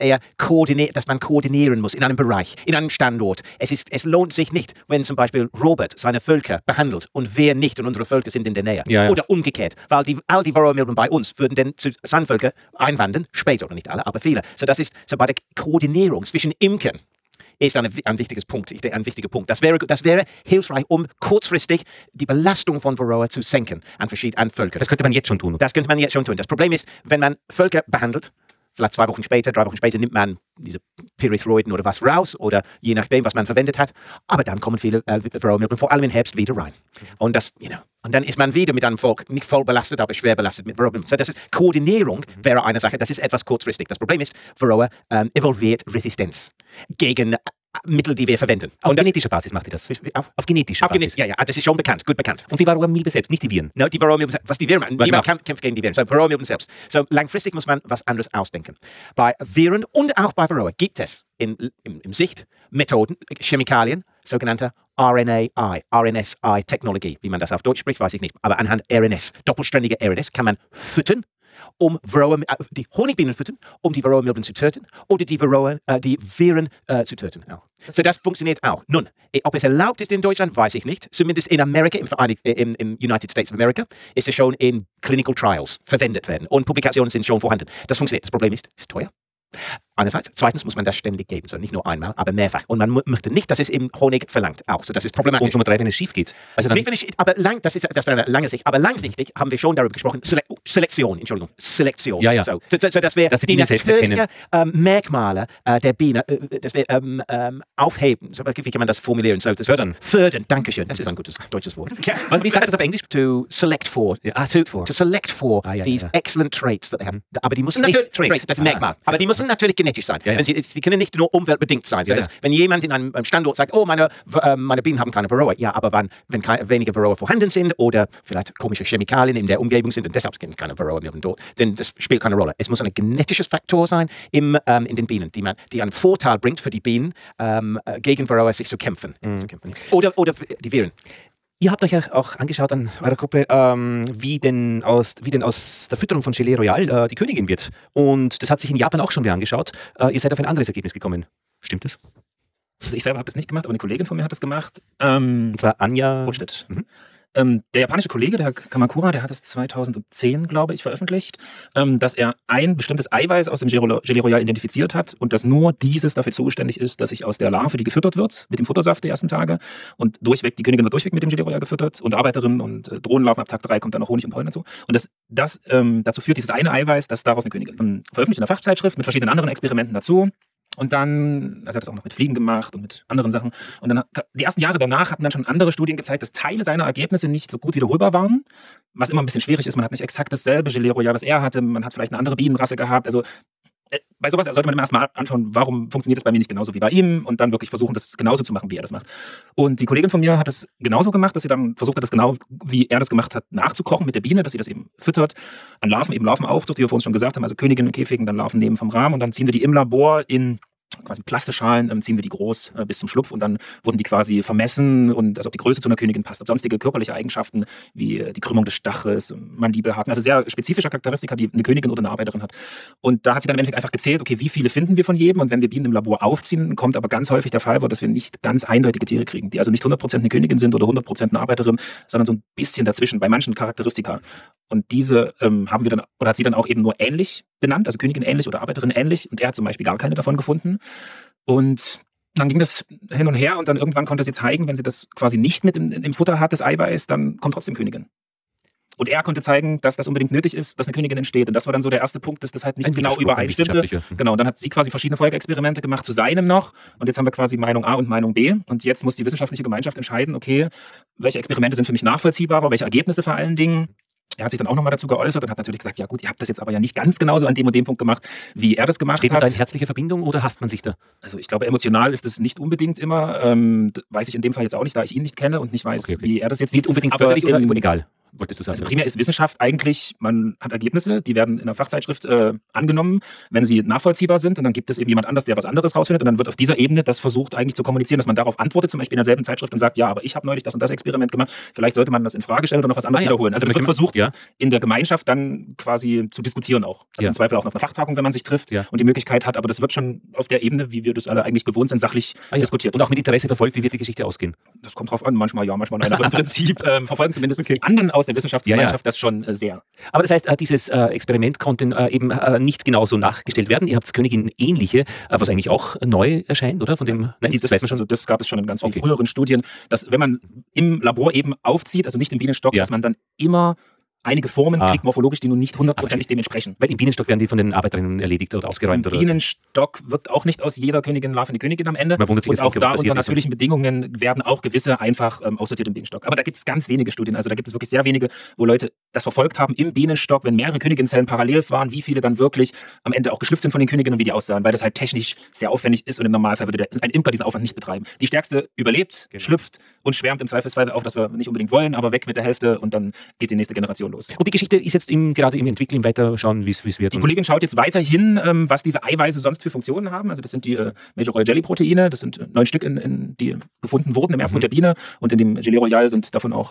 koordinieren muss in einem Bereich, in einem Standort. Es lohnt sich nicht, wenn zum Beispiel Robert seine Völker behandelt und wir nicht und unsere Völker sind in der Nähe. Ja, ja. Oder umgekehrt, weil all die Varroa-Milben bei uns würden dann zu seinen Völkern einwandern, später oder nicht alle, aber viele. So das ist so bei der Koordinierung zwischen Imkern ist ein wichtiges Punkt. Ich denke, ein wichtiger Punkt. Das wäre hilfreich, um kurzfristig die Belastung von Varroa zu senken an verschiedenen Völkern. Das könnte man jetzt schon tun. Das könnte man jetzt schon tun. Das Problem ist, wenn man Völker behandelt, vielleicht 2 Wochen später, 3 Wochen später nimmt man diese Pyrethroiden oder was raus oder je nachdem, was man verwendet hat. Aber dann kommen viele Varroa-Milben, vor allem im Herbst, wieder rein. Und und dann ist man wieder mit einem Volk nicht voll belastet, aber schwer belastet mit Varroa-Milben. So, Koordinierung wäre eine Sache. Das ist etwas kurzfristig. Das Problem ist, Varroa evolviert Resistenz gegen Mittel, die wir verwenden. Auf genetischer Basis macht ihr das? Auf genetischer Basis? Ja, das ist schon bekannt, gut bekannt. Und die Varroa-Milbe selbst, nicht die Viren? No, die Varroa-Milben, was die Viren machen. Niemand kämpft gegen die Viren. So, Varroa-Milben selbst. So, langfristig muss man was anderes ausdenken. Bei Viren und auch bei Varroa gibt es im Sicht Methoden, Chemikalien, sogenannte RNSi-Technologie. Wie man das auf Deutsch spricht, weiß ich nicht. Aber anhand RNS, doppelständige RNS, kann man füttern, um die Honigbienen füttern, um die Varroa-Milben zu töten oder die Viren zu töten. Auch. So, das funktioniert auch. Nun, ob es erlaubt ist in Deutschland, weiß ich nicht. Zumindest in Amerika, im United States of America, ist es schon in Clinical Trials verwendet werden und Publikationen sind schon vorhanden. Das funktioniert. Das Problem ist, es ist teuer. Einerseits. Zweitens muss man das ständig geben. So nicht nur einmal, aber mehrfach. Und man möchte nicht, dass es im Honig verlangt. Auch. So, das ist problematisch. Und Nummer 3, wenn es schief geht. Also dann das wäre eine lange Sicht. Aber langsichtig haben wir schon darüber gesprochen. Selektion. Ja. So, das wäre die natürlichen Merkmale der Biene, dass wir aufheben. So, wie kann man das formulieren? So, fördern. Fördern. Dankeschön. Das ist ein gutes deutsches Wort. Wie sagt das auf Englisch? To select for. To select for these excellent traits that they have. Aber die müssen natürlich, Traits, das ist Merkmal. Aber die müssen natürlich genetisch sein. Ja. Sie können nicht nur umweltbedingt sein. So, wenn jemand in einem Standort sagt, oh, meine Bienen haben keine Varroa. Ja, aber wenn weniger Varroa vorhanden sind oder vielleicht komische Chemikalien in der Umgebung sind und deshalb sind keine Varroa-Milben dort, denn das spielt keine Rolle. Es muss ein genetisches Faktor sein in den Bienen, die einen Vorteil bringt für die Bienen, gegen Varroa sich zu kämpfen. Oder die Viren. Ihr habt euch auch angeschaut an eurer Gruppe, wie denn aus der Fütterung von Gelée Royale die Königin wird. Und das hat sich in Japan auch schon wer angeschaut. Ihr seid auf ein anderes Ergebnis gekommen. Stimmt das? Also ich selber habe das nicht gemacht, aber eine Kollegin von mir hat das gemacht. Und zwar Anja Rotstedt. Der japanische Kollege, der Kamakura, der hat es 2010, glaube ich, veröffentlicht, dass er ein bestimmtes Eiweiß aus dem Gelée Royale identifiziert hat und dass nur dieses dafür zuständig ist, dass sich aus der Larve, die gefüttert wird, mit dem Futtersaft der ersten Tage und die Königin wird durchweg mit dem Gelée Royale gefüttert und Arbeiterinnen und Drohnenlarven ab Tag 3 kommt dann noch Honig und Pollen dazu. Und das dazu führt dieses eine Eiweiß, dass daraus eine Königin veröffentlicht in einer Fachzeitschrift mit verschiedenen anderen Experimenten dazu. Und dann, also er hat das auch noch mit Fliegen gemacht und mit anderen Sachen. Und dann, die ersten Jahre danach hatten dann schon andere Studien gezeigt, dass Teile seiner Ergebnisse nicht so gut wiederholbar waren. Was immer ein bisschen schwierig ist, man hat nicht exakt dasselbe Gelée Royale, was er hatte. Man hat vielleicht eine andere Bienenrasse gehabt. Also bei sowas sollte man erstmal anschauen, warum funktioniert das bei mir nicht genauso wie bei ihm und dann wirklich versuchen, das genauso zu machen, wie er das macht. Und die Kollegin von mir hat es genauso gemacht, dass sie dann versucht hat, das genau, wie er das gemacht hat, nachzukochen mit der Biene, dass sie das eben füttert, an Larven, eben Larvenaufzucht, wie wir vorhin schon gesagt haben, also Königinnen in Käfigen, dann Larven nehmen vom Rahmen und dann ziehen wir die im Labor in quasi Plastischalen, ziehen wir die groß bis zum Schlupf und dann wurden die quasi vermessen und also ob die Größe zu einer Königin passt, ob sonstige körperliche Eigenschaften wie die Krümmung des Stachels, Mandibelhaken, also sehr spezifische Charakteristika, die eine Königin oder eine Arbeiterin hat. Und da hat sie dann im Endeffekt einfach gezählt, okay, wie viele finden wir von jedem und wenn wir Bienen im Labor aufziehen, kommt aber ganz häufig der Fall vor, dass wir nicht ganz eindeutige Tiere kriegen, die also nicht 100% eine Königin sind oder 100% eine Arbeiterin, sondern so ein bisschen dazwischen bei manchen Charakteristika. Und diese haben wir dann, oder hat sie dann auch eben nur ähnlich benannt, also Königin ähnlich oder Arbeiterin ähnlich und er hat zum Beispiel gar keine davon gefunden. Und dann ging das hin und her und dann irgendwann konnte sie zeigen, wenn sie das quasi nicht mit im Futter hat, das Eiweiß, dann kommt trotzdem Königin. Und er konnte zeigen, dass das unbedingt nötig ist, dass eine Königin entsteht. Und das war dann so der erste Punkt, dass das halt nicht genau übereinstimmte. Genau, und dann hat sie quasi verschiedene Folgeexperimente gemacht zu seinem noch. Und jetzt haben wir quasi Meinung A und Meinung B. Und jetzt muss die wissenschaftliche Gemeinschaft entscheiden, okay, welche Experimente sind für mich nachvollziehbarer, welche Ergebnisse vor allen Dingen. Er hat sich dann auch nochmal dazu geäußert und hat natürlich gesagt, ja gut, ihr habt das jetzt aber ja nicht ganz genauso an dem und dem Punkt gemacht, wie er das gemacht hat. Steht man da in herzlicher Verbindung oder hasst man sich da? Also ich glaube, emotional ist das nicht unbedingt immer. Weiß ich in dem Fall jetzt auch nicht, da ich ihn nicht kenne und nicht weiß, wie er das jetzt sieht. Nicht unbedingt förderlich oder egal? Wolltest du sagen? Also primär ist Wissenschaft eigentlich, man hat Ergebnisse, die werden in einer Fachzeitschrift angenommen, wenn sie nachvollziehbar sind und dann gibt es eben jemand anders, der was anderes rausfindet und dann wird auf dieser Ebene das versucht eigentlich zu kommunizieren, dass man darauf antwortet, zum Beispiel in derselben Zeitschrift und sagt, ja, aber ich habe neulich das und das Experiment gemacht, vielleicht sollte man das in Frage stellen oder noch was anderes wiederholen. Also das wird versucht, in der Gemeinschaft dann quasi zu diskutieren auch. Also im Zweifel auch auf einer Fachtagung, wenn man sich trifft und die Möglichkeit hat, aber das wird schon auf der Ebene, wie wir das alle eigentlich gewohnt sind, sachlich diskutiert. Und auch mit Interesse verfolgt, wie wird die Geschichte ausgehen? Das kommt drauf an, manchmal ja, manchmal nein, aber im Prinzip verfolgen zumindest die anderen aus der Wissenschaftsgemeinschaft das schon sehr. Aber das heißt, dieses Experiment konnte eben nicht genauso nachgestellt werden. Ihr habt Königin ähnliche, was eigentlich auch neu erscheint, oder? Von dem, das weiß man schon. Also das gab es schon in ganz vielen früheren Studien, dass wenn man im Labor eben aufzieht, also nicht im Bienenstock, dass man dann immer einige Formen kriegt, morphologisch, die nun nicht hundertprozentig dem entsprechen. Weil im Bienenstock werden die von den Arbeiterinnen erledigt oder ausgeräumt? Im Bienenstock wird auch nicht aus jeder Königin Larve eine Königin am Ende. Man wundert sich, und auch da unter ist, natürlichen Bedingungen werden auch gewisse einfach aussortiert im Bienenstock. Aber da gibt es ganz wenige Studien, also da gibt es wirklich sehr wenige, wo Leute das verfolgt haben im Bienenstock, wenn mehrere Königinnenzellen parallel waren, wie viele dann wirklich am Ende auch geschlüpft sind von den Königinnen und wie die aussahen, weil das halt technisch sehr aufwendig ist und im Normalfall würde ein Imker diesen Aufwand nicht betreiben. Die Stärkste überlebt, schlüpft und schwärmt im Zweifelsfall auch, dass wir nicht unbedingt wollen, aber weg mit der Hälfte und dann geht die nächste Generation los. Und die Geschichte ist jetzt gerade im Entwickeln, weiter schauen, wie es wird. Die Kollegin schaut jetzt weiterhin, was diese Eiweiße sonst für Funktionen haben. Also das sind die Major Royal Jelly Proteine, das sind 9 Stück, die gefunden wurden im Erbgut der Biene und in dem Gelée Royale sind davon auch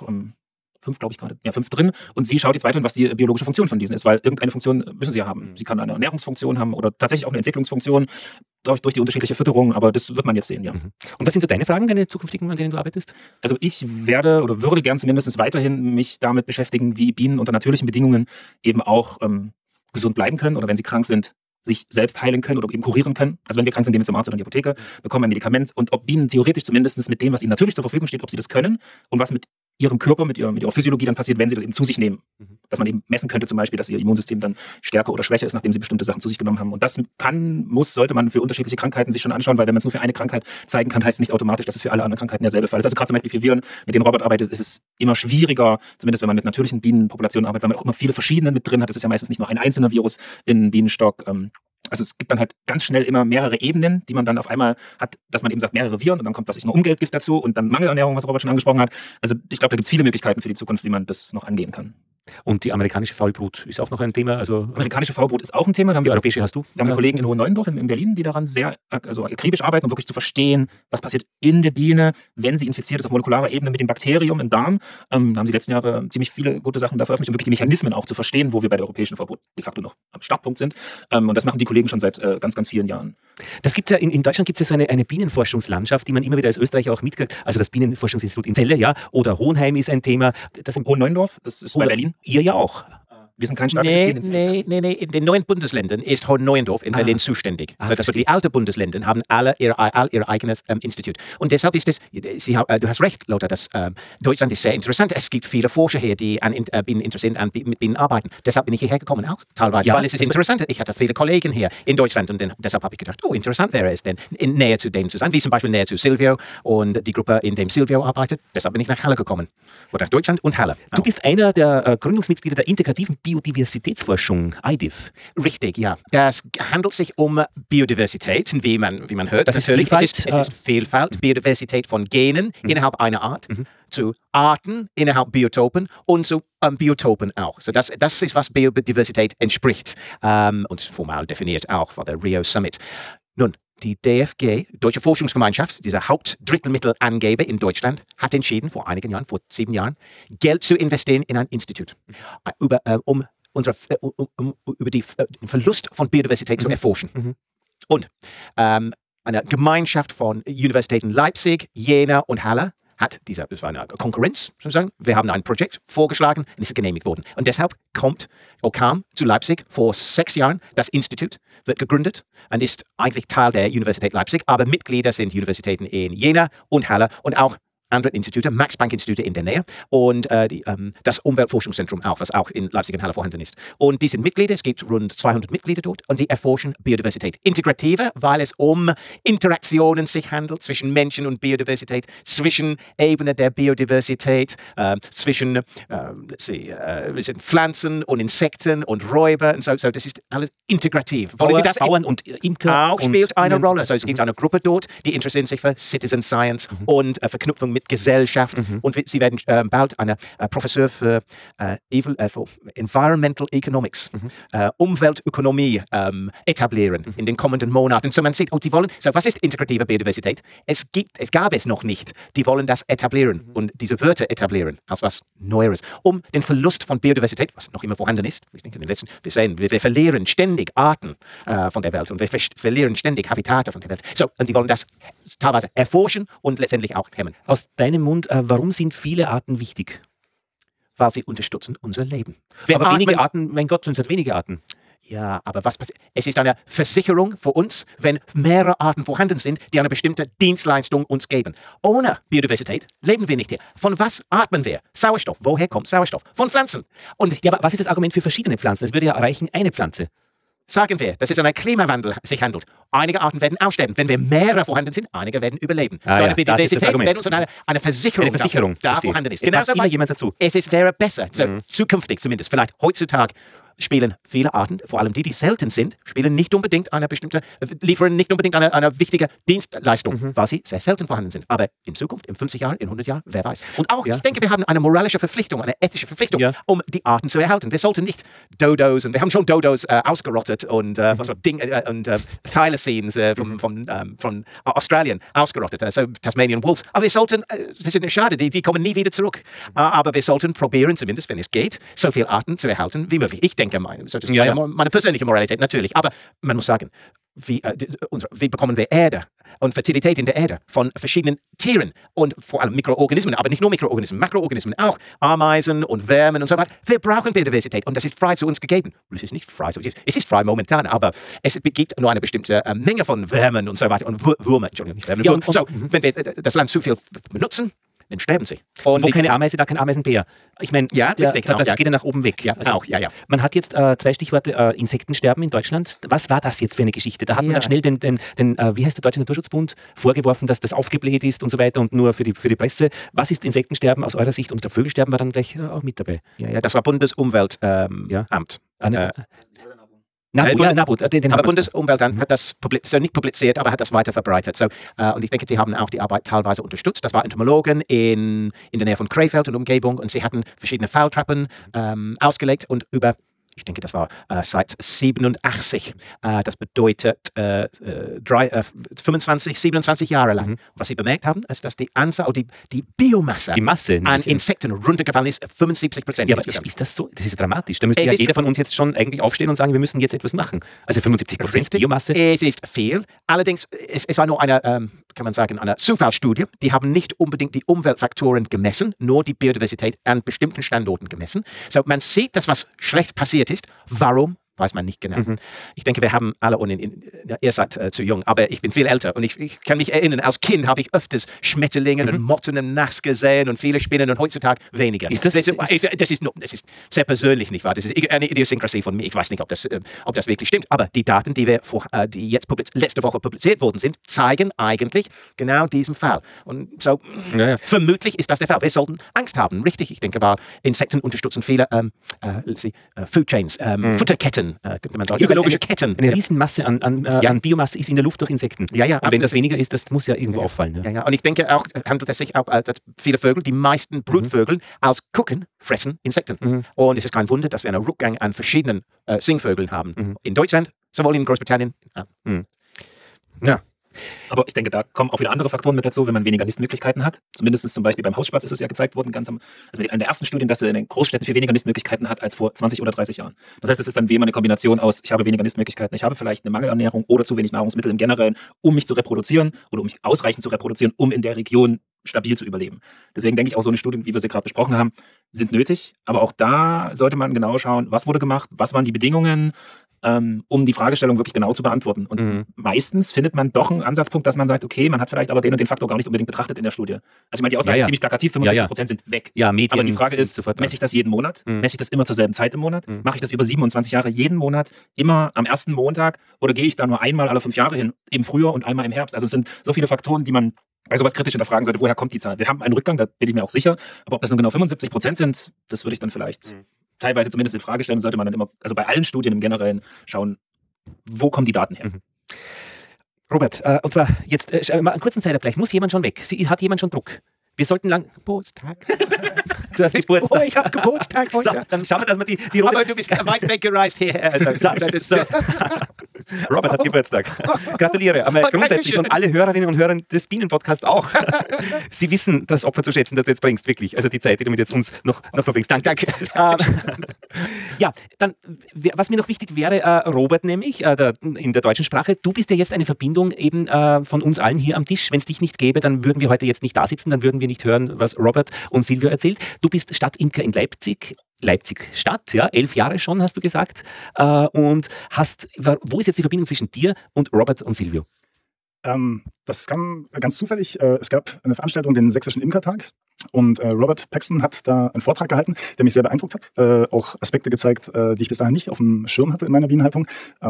5, glaube ich gerade, 5 drin. Und sie schaut jetzt weiterhin, was die biologische Funktion von diesen ist, weil irgendeine Funktion müssen sie ja haben. Sie kann eine Ernährungsfunktion haben oder tatsächlich auch eine Entwicklungsfunktion durch die unterschiedliche Fütterung, aber das wird man jetzt sehen, ja. Und was sind so deine Fragen, deine zukünftigen, an denen du arbeitest? Also ich werde oder würde gern zumindest weiterhin mich damit beschäftigen, wie Bienen unter natürlichen Bedingungen eben auch gesund bleiben können oder wenn sie krank sind, sich selbst heilen können oder eben kurieren können. Also wenn wir krank sind, gehen wir zum Arzt oder in die Apotheke, bekommen ein Medikament und ob Bienen theoretisch zumindest mit dem, was ihnen natürlich zur Verfügung steht, ob sie das können und was mit ihrem Körper, mit ihrer Physiologie dann passiert, wenn sie das eben zu sich nehmen. Dass man eben messen könnte zum Beispiel, dass ihr Immunsystem dann stärker oder schwächer ist, nachdem sie bestimmte Sachen zu sich genommen haben. Und das sollte man für unterschiedliche Krankheiten sich schon anschauen, weil wenn man es nur für eine Krankheit zeigen kann, heißt es nicht automatisch, dass es für alle anderen Krankheiten derselbe Fall ist. Also gerade zum Beispiel für Viren, mit denen Robert arbeitet, ist es immer schwieriger, zumindest wenn man mit natürlichen Bienenpopulationen arbeitet, weil man auch immer viele verschiedene mit drin hat. Es ist ja meistens nicht nur ein einzelner Virus in Bienenstock. Also es gibt dann halt ganz schnell immer mehrere Ebenen, die man dann auf einmal hat, dass man eben sagt, mehrere Viren und dann kommt noch Umgeltgift dazu und dann Mangelernährung, was Robert schon angesprochen hat. Also ich glaube, da gibt es viele Möglichkeiten für die Zukunft, wie man das noch angehen kann. Und die amerikanische Faulbrut ist auch noch ein Thema? Amerikanische Faulbrut ist auch ein Thema. Die europäische hast du? Wir haben Kollegen in Hohenneuendorf in Berlin, die daran sehr akribisch arbeiten, um wirklich zu verstehen, was passiert in der Biene, wenn sie infiziert ist auf molekularer Ebene mit dem Bakterium im Darm. Da haben sie die letzten Jahre ziemlich viele gute Sachen da veröffentlicht, um wirklich die Mechanismen auch zu verstehen, wo wir bei der europäischen Faulbrut de facto noch am Startpunkt sind. Und das machen die Kollegen schon seit ganz, ganz vielen Jahren. Das gibt's ja in Deutschland gibt es ja so eine Bienenforschungslandschaft, die man immer wieder als Österreicher auch mitkriegt. Also das Bienenforschungsinstitut in Celle, ja, oder Hohenheim ist ein Thema. Hohenneuendorf, das ist bei Berlin. Ihr ja auch. Wir sind kein staatliches Nee. In den neuen Bundesländern ist Hohenneuendorf in Berlin zuständig. Also das die alten Bundesländer haben alle ihr eigenes Institut. Und deshalb ist es, du hast recht, Lothar, dass Deutschland ist sehr interessant. Es gibt viele Forscher hier, die an Bienen interessiert, mit Bienen arbeiten. Deshalb bin ich hierher gekommen, auch teilweise, weil es ist interessant. Ich hatte viele Kollegen hier in Deutschland und deshalb habe ich gedacht, interessant wäre es denn, näher zu denen zu sein, wie zum Beispiel näher zu Silvio und die Gruppe, in der Silvio arbeitet. Deshalb bin ich nach Halle gekommen. Oder nach Deutschland und Halle. Du bist einer der Gründungsmitglieder der integrativen Biodiversitätsforschung, IDIF. Richtig, ja. Das handelt sich um Biodiversität, wie man hört. Das ist Vielfalt. Es ist Vielfalt, Biodiversität von Genen innerhalb einer Art, zu Arten innerhalb Biotopen und zu Biotopen auch. So das ist, was Biodiversität entspricht und ist formal definiert auch von der Rio Summit. Nun, die DFG, Deutsche Forschungsgemeinschaft, dieser Hauptdrittelmittelangeber in Deutschland, hat entschieden, vor einigen Jahren, vor 7 Jahren, Geld zu investieren in ein Institut, um über den Verlust von Biodiversität zu erforschen. Und eine Gemeinschaft von Universitäten Leipzig, Jena und Halle das war eine Konkurrenz, sozusagen. Wir haben ein Projekt vorgeschlagen und es ist genehmigt worden. Und deshalb kam zu Leipzig vor 6 Jahren das Institut, wird gegründet und ist eigentlich Teil der Universität Leipzig, aber Mitglieder sind Universitäten in Jena und Halle und auch andere Institute, Max-Planck-Institute in der Nähe und das Umweltforschungszentrum auch, was auch in Leipzig und Halle vorhanden ist. Und die sind Mitglieder, es gibt rund 200 Mitglieder dort und die erforschen Biodiversität. Integrative, weil es um Interaktionen sich handelt zwischen Menschen und Biodiversität, zwischen Ebene der Biodiversität, zwischen Pflanzen und Insekten und Räuber und so. Das ist alles integrativ. Bauern und Imker auch spielt eine Rolle. Also es gibt eine Gruppe dort, die interessieren sich für Citizen Science und Verknüpfung mit Gesellschaft und sie werden bald eine Professur für Environmental Economics, Umweltökonomie etablieren in den kommenden Monaten. So man sieht, sie wollen, was ist integrative Biodiversität? Es gab es noch nicht. Die wollen das etablieren und diese Wörter etablieren als was Neues, um den Verlust von Biodiversität, was noch immer vorhanden ist, ich denke, wir verlieren ständig Arten von der Welt und wir verlieren ständig Habitate von der Welt. So, und die wollen das teilweise erforschen und letztendlich auch hemmen. Aus deinem Mund, warum sind viele Arten wichtig? weil sie unterstützen unser Leben. Aber wenige Arten, mein Gott, sind es halt wenige Arten. Ja, aber was passiert? Es ist eine Versicherung für uns, wenn mehrere Arten vorhanden sind, die eine bestimmte Dienstleistung uns geben. Ohne Biodiversität leben wir nicht hier. Von was atmen wir? Sauerstoff. Woher kommt Sauerstoff? Von Pflanzen. Und Ja, aber was ist das Argument für verschiedene Pflanzen? Es würde ja reichen, eine Pflanze. sagen wir, dass es um einen Klimawandel sich handelt. Einige Arten werden aussterben. Wenn wir mehrere vorhanden sind, einige werden überleben. Ah, so ja, eine das ist das Biodiversität Argument. wird uns eine Versicherung, Eine Versicherung, da verstehe. vorhanden ist. Es passt immer bei- jemand dazu. wäre besser, so zukünftig zumindest, vielleicht heutzutage spielen viele Arten, vor allem die selten sind, liefern nicht unbedingt eine wichtige Dienstleistung, weil sie sehr selten vorhanden sind. Aber in Zukunft, in 50 Jahren, in 100 Jahren, wer weiß. Und auch, ich denke, wir haben eine moralische Verpflichtung, eine ethische Verpflichtung, um die Arten zu erhalten. Wir sollten nicht Dodos, und wir haben schon Dodos ausgerottet und Thylacines von Australien ausgerottet, also Tasmanian Wolves. Aber wir sollten, das ist eine Schade, die kommen nie wieder zurück. Aber wir sollten probieren, zumindest wenn es geht, so viele Arten zu erhalten wie möglich. Ich denke, das ist meine persönliche Moralität natürlich. Aber man muss sagen, wie bekommen wir Erde und Fertilität in der Erde von verschiedenen Tieren und vor allem Mikroorganismen, aber nicht nur Mikroorganismen, Makroorganismen auch, Ameisen und Wärmen und so weiter. Wir brauchen Biodiversität und das ist frei zu uns gegeben. Es ist nicht frei, es ist frei momentan, aber es gibt nur eine bestimmte Menge von Wärmen und so weiter und Würmer, Entschuldigung, nicht Wärme. Ja, wenn wir das Land zu viel benutzen, dann sterben sie. Und Wo keine Ameise, da kein Ameisenbär. Ich meine, das geht ja nach oben weg. Ja, Man hat jetzt 2 Stichworte, Insektensterben in Deutschland. Was war das jetzt für eine Geschichte? Da hat man dann schnell den wie heißt der Deutsche Naturschutzbund, vorgeworfen, dass das aufgebläht ist und so weiter und nur für die Presse. Was ist Insektensterben aus eurer Sicht? Und der Vögelsterben war dann gleich auch mit dabei. Ja, das war Bundesumweltamt. NABU, Aber Bundesumweltamt hat das nicht publiziert, aber hat das weiter verbreitet. Und ich denke, sie haben auch die Arbeit teilweise unterstützt. Das war Entomologen in der Nähe von Krefeld und Umgebung und sie hatten verschiedene Falltrappen ausgelegt und ich denke, das war seit 87. Das bedeutet 25, 27 Jahre lang. Und was sie bemerkt haben, ist, dass die Anzahl, die Biomasse an Insekten runtergefallen ist, 75%. Ja, aber ist das so? Das ist ja dramatisch. Da müsste ja jeder von uns jetzt schon eigentlich aufstehen und sagen, wir müssen jetzt etwas machen. Also 75% Biomasse. Es ist viel. Allerdings, es war nur eine, kann man sagen, eine Zufallsstudie. Die haben nicht unbedingt die Umweltfaktoren gemessen, nur die Biodiversität an bestimmten Standorten gemessen. So, man sieht, dass was schlecht passiert ist. Warum? Weiß man nicht genau. Ich denke, wir haben alle, ihr seid zu jung, aber ich bin viel älter und ich kann mich erinnern, als Kind habe ich öfters Schmetterlinge und Motten im Nass gesehen und viele Spinnen und heutzutage weniger. Das ist sehr persönlich, nicht wahr? Das ist eine Idiosynkrasie von mir. Ich weiß nicht, ob das wirklich stimmt, aber die Daten, die jetzt letzte Woche publiziert worden sind, zeigen eigentlich genau diesen Fall. Und so, vermutlich ist das der Fall. Wir sollten Angst haben, richtig? Ich denke, weil Insekten unterstützen viele Food Chains, Futterketten, könnte man sagen, ökologische Ketten. Eine Riesenmasse an Biomasse ist in der Luft durch Insekten. Ja, und wenn das weniger ist, das muss ja irgendwo auffallen. Ja. Und ich denke auch, handelt es sich auch, dass viele Vögel, die meisten Brutvögel, als Küken fressen Insekten. Und es ist kein Wunder, dass wir einen Rückgang an verschiedenen Singvögeln haben. In Deutschland, sowohl in Großbritannien. Ja. Aber ich denke, da kommen auch wieder andere Faktoren mit dazu, wenn man weniger Nistmöglichkeiten hat. Zumindest zum Beispiel beim Hausspatz ist es ja gezeigt worden, also in einer der ersten Studien, dass er in den Großstädten viel weniger Nistmöglichkeiten hat als vor 20 oder 30 Jahren. Das heißt, es ist dann wie immer eine Kombination aus, ich habe weniger Nistmöglichkeiten, ich habe vielleicht eine Mangelernährung oder zu wenig Nahrungsmittel im Generellen, um mich zu reproduzieren oder um mich ausreichend zu reproduzieren, um in der Region stabil zu überleben. Deswegen denke ich, auch so eine Studien, wie wir sie gerade besprochen haben, sind nötig. Aber auch da sollte man genau schauen, was wurde gemacht, was waren die Bedingungen, um die Fragestellung wirklich genau zu beantworten. Und meistens findet man doch einen Ansatzpunkt, dass man sagt, okay, man hat vielleicht aber den und den Faktor gar nicht unbedingt betrachtet in der Studie. Also ich meine, die Aussage ist ziemlich plakativ, 75% sind weg. Ja, Medien aber die Frage ist, messe ich das jeden Monat? Messe ich das immer zur selben Zeit im Monat? Mache ich das über 27 Jahre jeden Monat, immer am ersten Montag? Oder gehe ich da nur einmal alle 5 Jahre hin, im Frühjahr und einmal im Herbst? Also es sind so viele Faktoren, die man bei sowas kritisch hinterfragen sollte, woher kommt die Zahl? Wir haben einen Rückgang, da bin ich mir auch sicher, aber ob das nur genau 75% sind, das würde ich dann vielleicht teilweise zumindest in Frage stellen, sollte man dann immer, also bei allen Studien im Generellen schauen, wo kommen die Daten her? Robert, und zwar jetzt mal einen kurzen Zeitabgleich. Muss jemand schon weg? Hat jemand schon Druck? Wir sollten Geburtstag. Du hast Geburtstag. Oh, ich habe Geburtstag heute. So, dann schauen wir, dass wir die Aber du bist weit weggereist hierher. Also, Robert hat Geburtstag. Gratuliere. Aber grundsätzlich und alle Hörerinnen und Hörer des Bienenpodcasts auch. Sie wissen das Opfer zu schätzen, das du jetzt bringst, wirklich. Also die Zeit, die du mit jetzt uns noch verbringst. Danke. Ja, dann, was mir noch wichtig wäre, Robert nämlich, in der deutschen Sprache, du bist ja jetzt eine Verbindung eben von uns allen hier am Tisch. Wenn es dich nicht gäbe, dann würden wir heute jetzt nicht da sitzen, dann würden wir wir nicht hören, was Robert und Silvio erzählt. Du bist Stadtimker in Leipzig. Leipzig-Stadt, ja, 11 Jahre schon, hast du gesagt. Und wo ist jetzt die Verbindung zwischen dir und Robert und Silvio? Das kam ganz zufällig. Es gab eine Veranstaltung, den Sächsischen Imkertag. Und Robert Paxton hat da einen Vortrag gehalten, der mich sehr beeindruckt hat. Auch Aspekte gezeigt, die ich bis dahin nicht auf dem Schirm hatte in meiner Bienenhaltung.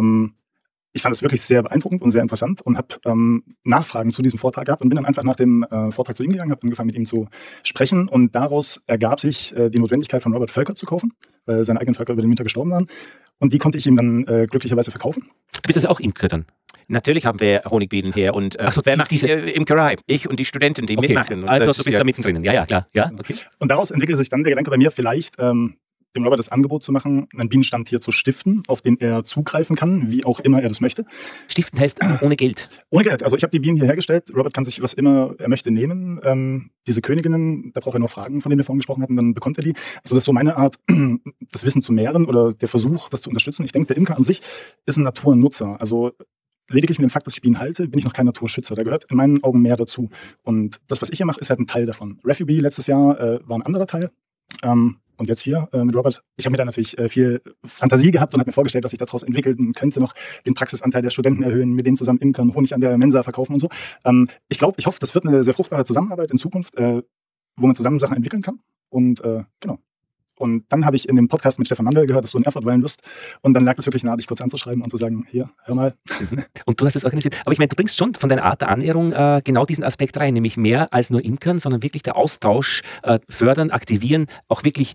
Ich fand es wirklich sehr beeindruckend und sehr interessant und habe Nachfragen zu diesem Vortrag gehabt und bin dann einfach nach dem Vortrag zu ihm gegangen, habe angefangen mit ihm zu sprechen und daraus ergab sich die Notwendigkeit von Robert Völker zu kaufen, weil seine eigenen Völker über den Winter gestorben waren und die konnte ich ihm dann glücklicherweise verkaufen. Du bist also auch Imker dann? Natürlich haben wir Honigbienen hier und wer macht diese Imkerei? Ich und die Studenten, die mitmachen. Und also du bist da mittendrin. Ja, klar. Ja, okay. Und daraus entwickelte sich dann der Gedanke bei mir, vielleicht dem Robert das Angebot zu machen, einen Bienenstand hier zu stiften, auf den er zugreifen kann, wie auch immer er das möchte. Stiften heißt ohne Geld? Ohne Geld. Also ich habe die Bienen hier hergestellt. Robert kann sich was immer er möchte nehmen. Diese Königinnen, da braucht er nur Fragen, von denen wir vorhin gesprochen hatten, dann bekommt er die. Also das ist so meine Art, das Wissen zu mehren oder der Versuch, das zu unterstützen. Ich denke, der Imker an sich ist ein Naturnutzer. Also lediglich mit dem Fakt, dass ich Bienen halte, bin ich noch kein Naturschützer. Da gehört in meinen Augen mehr dazu. Und das, was ich hier mache, ist halt ein Teil davon. Refugee letztes Jahr war ein anderer Teil. Und jetzt hier mit Robert, ich habe mir da natürlich viel Fantasie gehabt und habe mir vorgestellt, dass ich daraus entwickeln könnte, noch den Praxisanteil der Studenten erhöhen, mit denen zusammen imkern, Honig an der Mensa verkaufen und so. Ich hoffe, das wird eine sehr fruchtbare Zusammenarbeit in Zukunft, wo man zusammen Sachen entwickeln kann. Und genau. Und dann habe ich in dem Podcast mit Stefan Mandel gehört, dass du in Erfurt weilen wirst. Und dann lag es wirklich nahe, dich kurz anzuschreiben und zu sagen, hier, hör mal. Und du hast es organisiert. Aber ich meine, du bringst schon von deiner Art der Annäherung genau diesen Aspekt rein, nämlich mehr als nur Imkern, sondern wirklich der Austausch, fördern, aktivieren, auch wirklich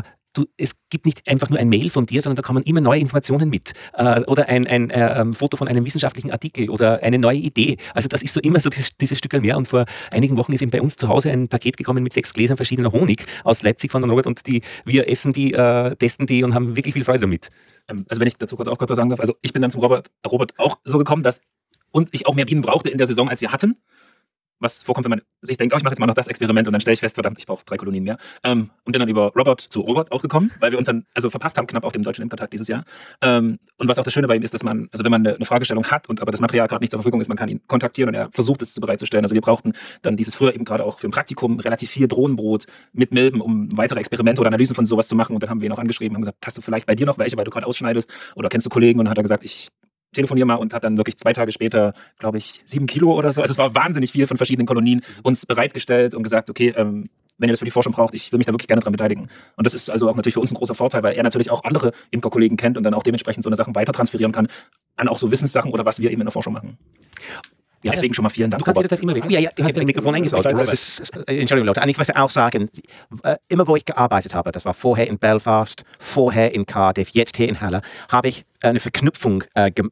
es gibt nicht einfach nur ein Mail von dir, sondern da kommen immer neue Informationen mit. Oder ein Foto von einem wissenschaftlichen Artikel oder eine neue Idee. Also das ist so immer so dieses Stückel mehr. Und vor einigen Wochen ist eben bei uns zu Hause ein Paket gekommen mit 6 Gläsern verschiedener Honig aus Leipzig von Robert und wir essen die, testen die und haben wirklich viel Freude damit. Also wenn ich dazu kurz was sagen darf, also ich bin dann zum Robert auch so gekommen, dass ich auch mehr Bienen brauchte in der Saison, als wir hatten. Was vorkommt, wenn man sich denkt, ich mache jetzt mal noch das Experiment und dann stelle ich fest, verdammt, ich brauche 3 Kolonien mehr. Und bin dann über Robert zu Robert auch gekommen, weil wir uns dann verpasst haben, knapp auf dem Deutschen Imkertag dieses Jahr. Und was auch das Schöne bei ihm ist, dass man, wenn man eine Fragestellung hat aber das Material gerade nicht zur Verfügung ist, man kann ihn kontaktieren und er versucht es bereitzustellen. Also wir brauchten dann früher eben gerade auch für ein Praktikum relativ viel Drohnenbrot mit Milben, um weitere Experimente oder Analysen von sowas zu machen. Und dann haben wir ihn auch angeschrieben und gesagt, hast du vielleicht bei dir noch welche, weil du gerade ausschneidest oder kennst du Kollegen? Und dann hat er gesagt, ich telefoniere mal und hat dann wirklich 2 Tage später, glaube ich, 7 Kilo oder so. Also es war wahnsinnig viel von verschiedenen Kolonien uns bereitgestellt und gesagt, okay, wenn ihr das für die Forschung braucht, ich will mich da wirklich gerne dran beteiligen. Und das ist also auch natürlich für uns ein großer Vorteil, weil er natürlich auch andere Imkerkollegen kennt und dann auch dementsprechend so eine Sachen weiter transferieren kann an auch so Wissenssachen oder was wir eben in der Forschung machen. Ja, deswegen schon mal vielen Dank. Du kannst jederzeit immer reden. Ja, du hast dein Mikrofon eingebaut. Entschuldigung, Leute. Und ich möchte auch sagen, immer wo ich gearbeitet habe, das war vorher in Belfast, vorher in Cardiff, jetzt hier in Halle, habe ich eine Verknüpfung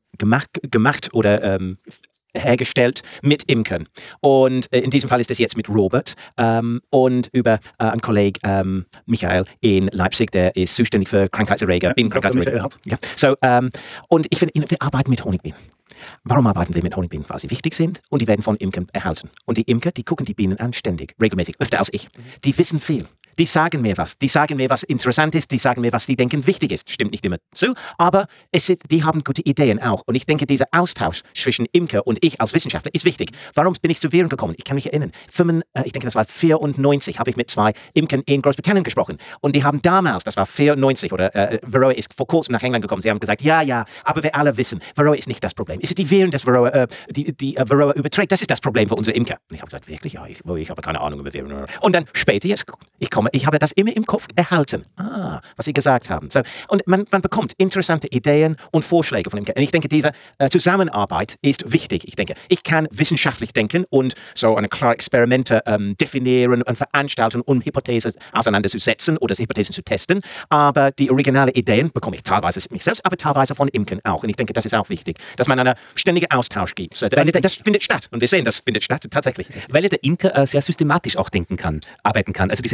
gemacht oder hergestellt mit Imkern. Und in diesem Fall ist das jetzt mit Robert und über einen Kollegen Michael in Leipzig, der ist zuständig für Krankheitserreger. Ja. So, und ich finde, wir arbeiten mit Honigbienen. Warum arbeiten wir mit Honigbienen? Weil sie wichtig sind und die werden von Imkern erhalten. Und die Imker, die gucken die Bienen an, ständig, regelmäßig, öfter als ich. Die wissen viel. Die sagen mir was. Die sagen mir, was interessant ist. Die sagen mir, was die denken wichtig ist. Stimmt nicht immer zu, aber die haben gute Ideen auch. Und ich denke, dieser Austausch zwischen Imker und ich als Wissenschaftler ist wichtig. Warum bin ich zu Viren gekommen? Ich kann mich erinnern, ich denke, das war 94, habe ich mit 2 Imkern in Großbritannien gesprochen. Und die haben damals, das war 94, oder Varroa ist vor kurzem nach England gekommen. Sie haben gesagt, ja, aber wir alle wissen, Varroa ist nicht das Problem. Es ist die Viren, das Varroa, die Varroa überträgt. Das ist das Problem für unsere Imker. Und ich habe gesagt, wirklich? Ja, ich habe keine Ahnung über Viren. Und dann später, jetzt, ich habe das immer im Kopf erhalten, was Sie gesagt haben. So, und man bekommt interessante Ideen und Vorschläge von dem. Und ich denke, diese Zusammenarbeit ist wichtig. Ich denke, ich kann wissenschaftlich denken und so eine klare Experimente definieren und veranstalten, um Hypothesen auseinanderzusetzen oder Hypothesen zu testen. Aber die originalen Ideen bekomme ich teilweise mich selbst, aber teilweise von Imkern auch. Und ich denke, das ist auch wichtig, dass man einen ständigen Austausch gibt. So, das findet statt. Und wir sehen, das findet statt, tatsächlich. Weil der Imker sehr systematisch auch arbeiten kann. Also diese Systematik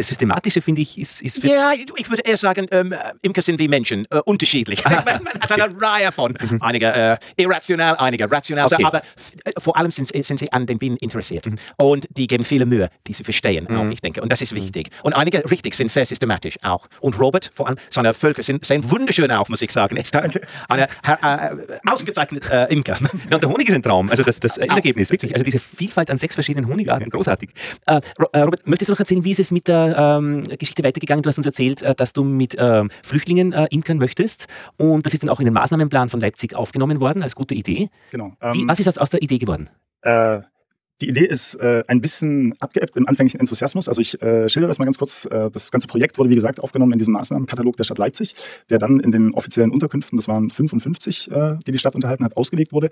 Pragmatische, finde ich, ist für Ja, ich würde eher sagen, Imker sind wie Menschen, unterschiedlich. Man hat eine Reihe von, einige irrational, einige rational, Okay. aber vor allem sind sie an den Bienen interessiert. Und die geben viele Mühe, die zu verstehen, auch, ich denke. Und das ist wichtig. Und einige richtig sind sehr systematisch auch. Und Robert, vor allem, seine Völker sehen wunderschön auch, muss ich sagen. Er ist eine ausgezeichnete Imker. Ja, und der Honig ist ein Traum, also das Endergebnis, wirklich. Also diese Vielfalt an 6 verschiedenen Honigarten, großartig. Robert, möchtest du noch erzählen, wie ist es mit der Geschichte weitergegangen? Du hast uns erzählt, dass du mit Flüchtlingen imkern möchtest und das ist dann auch in den Maßnahmenplan von Leipzig aufgenommen worden als gute Idee. Genau. Was ist aus der Idee geworden? Die Idee ist ein bisschen abgeebbt im anfänglichen Enthusiasmus. Also ich schildere das mal ganz kurz. Das ganze Projekt wurde, wie gesagt, aufgenommen in diesem Maßnahmenkatalog der Stadt Leipzig, der dann in den offiziellen Unterkünften, das waren 55, die Stadt unterhalten hat, ausgelegt wurde.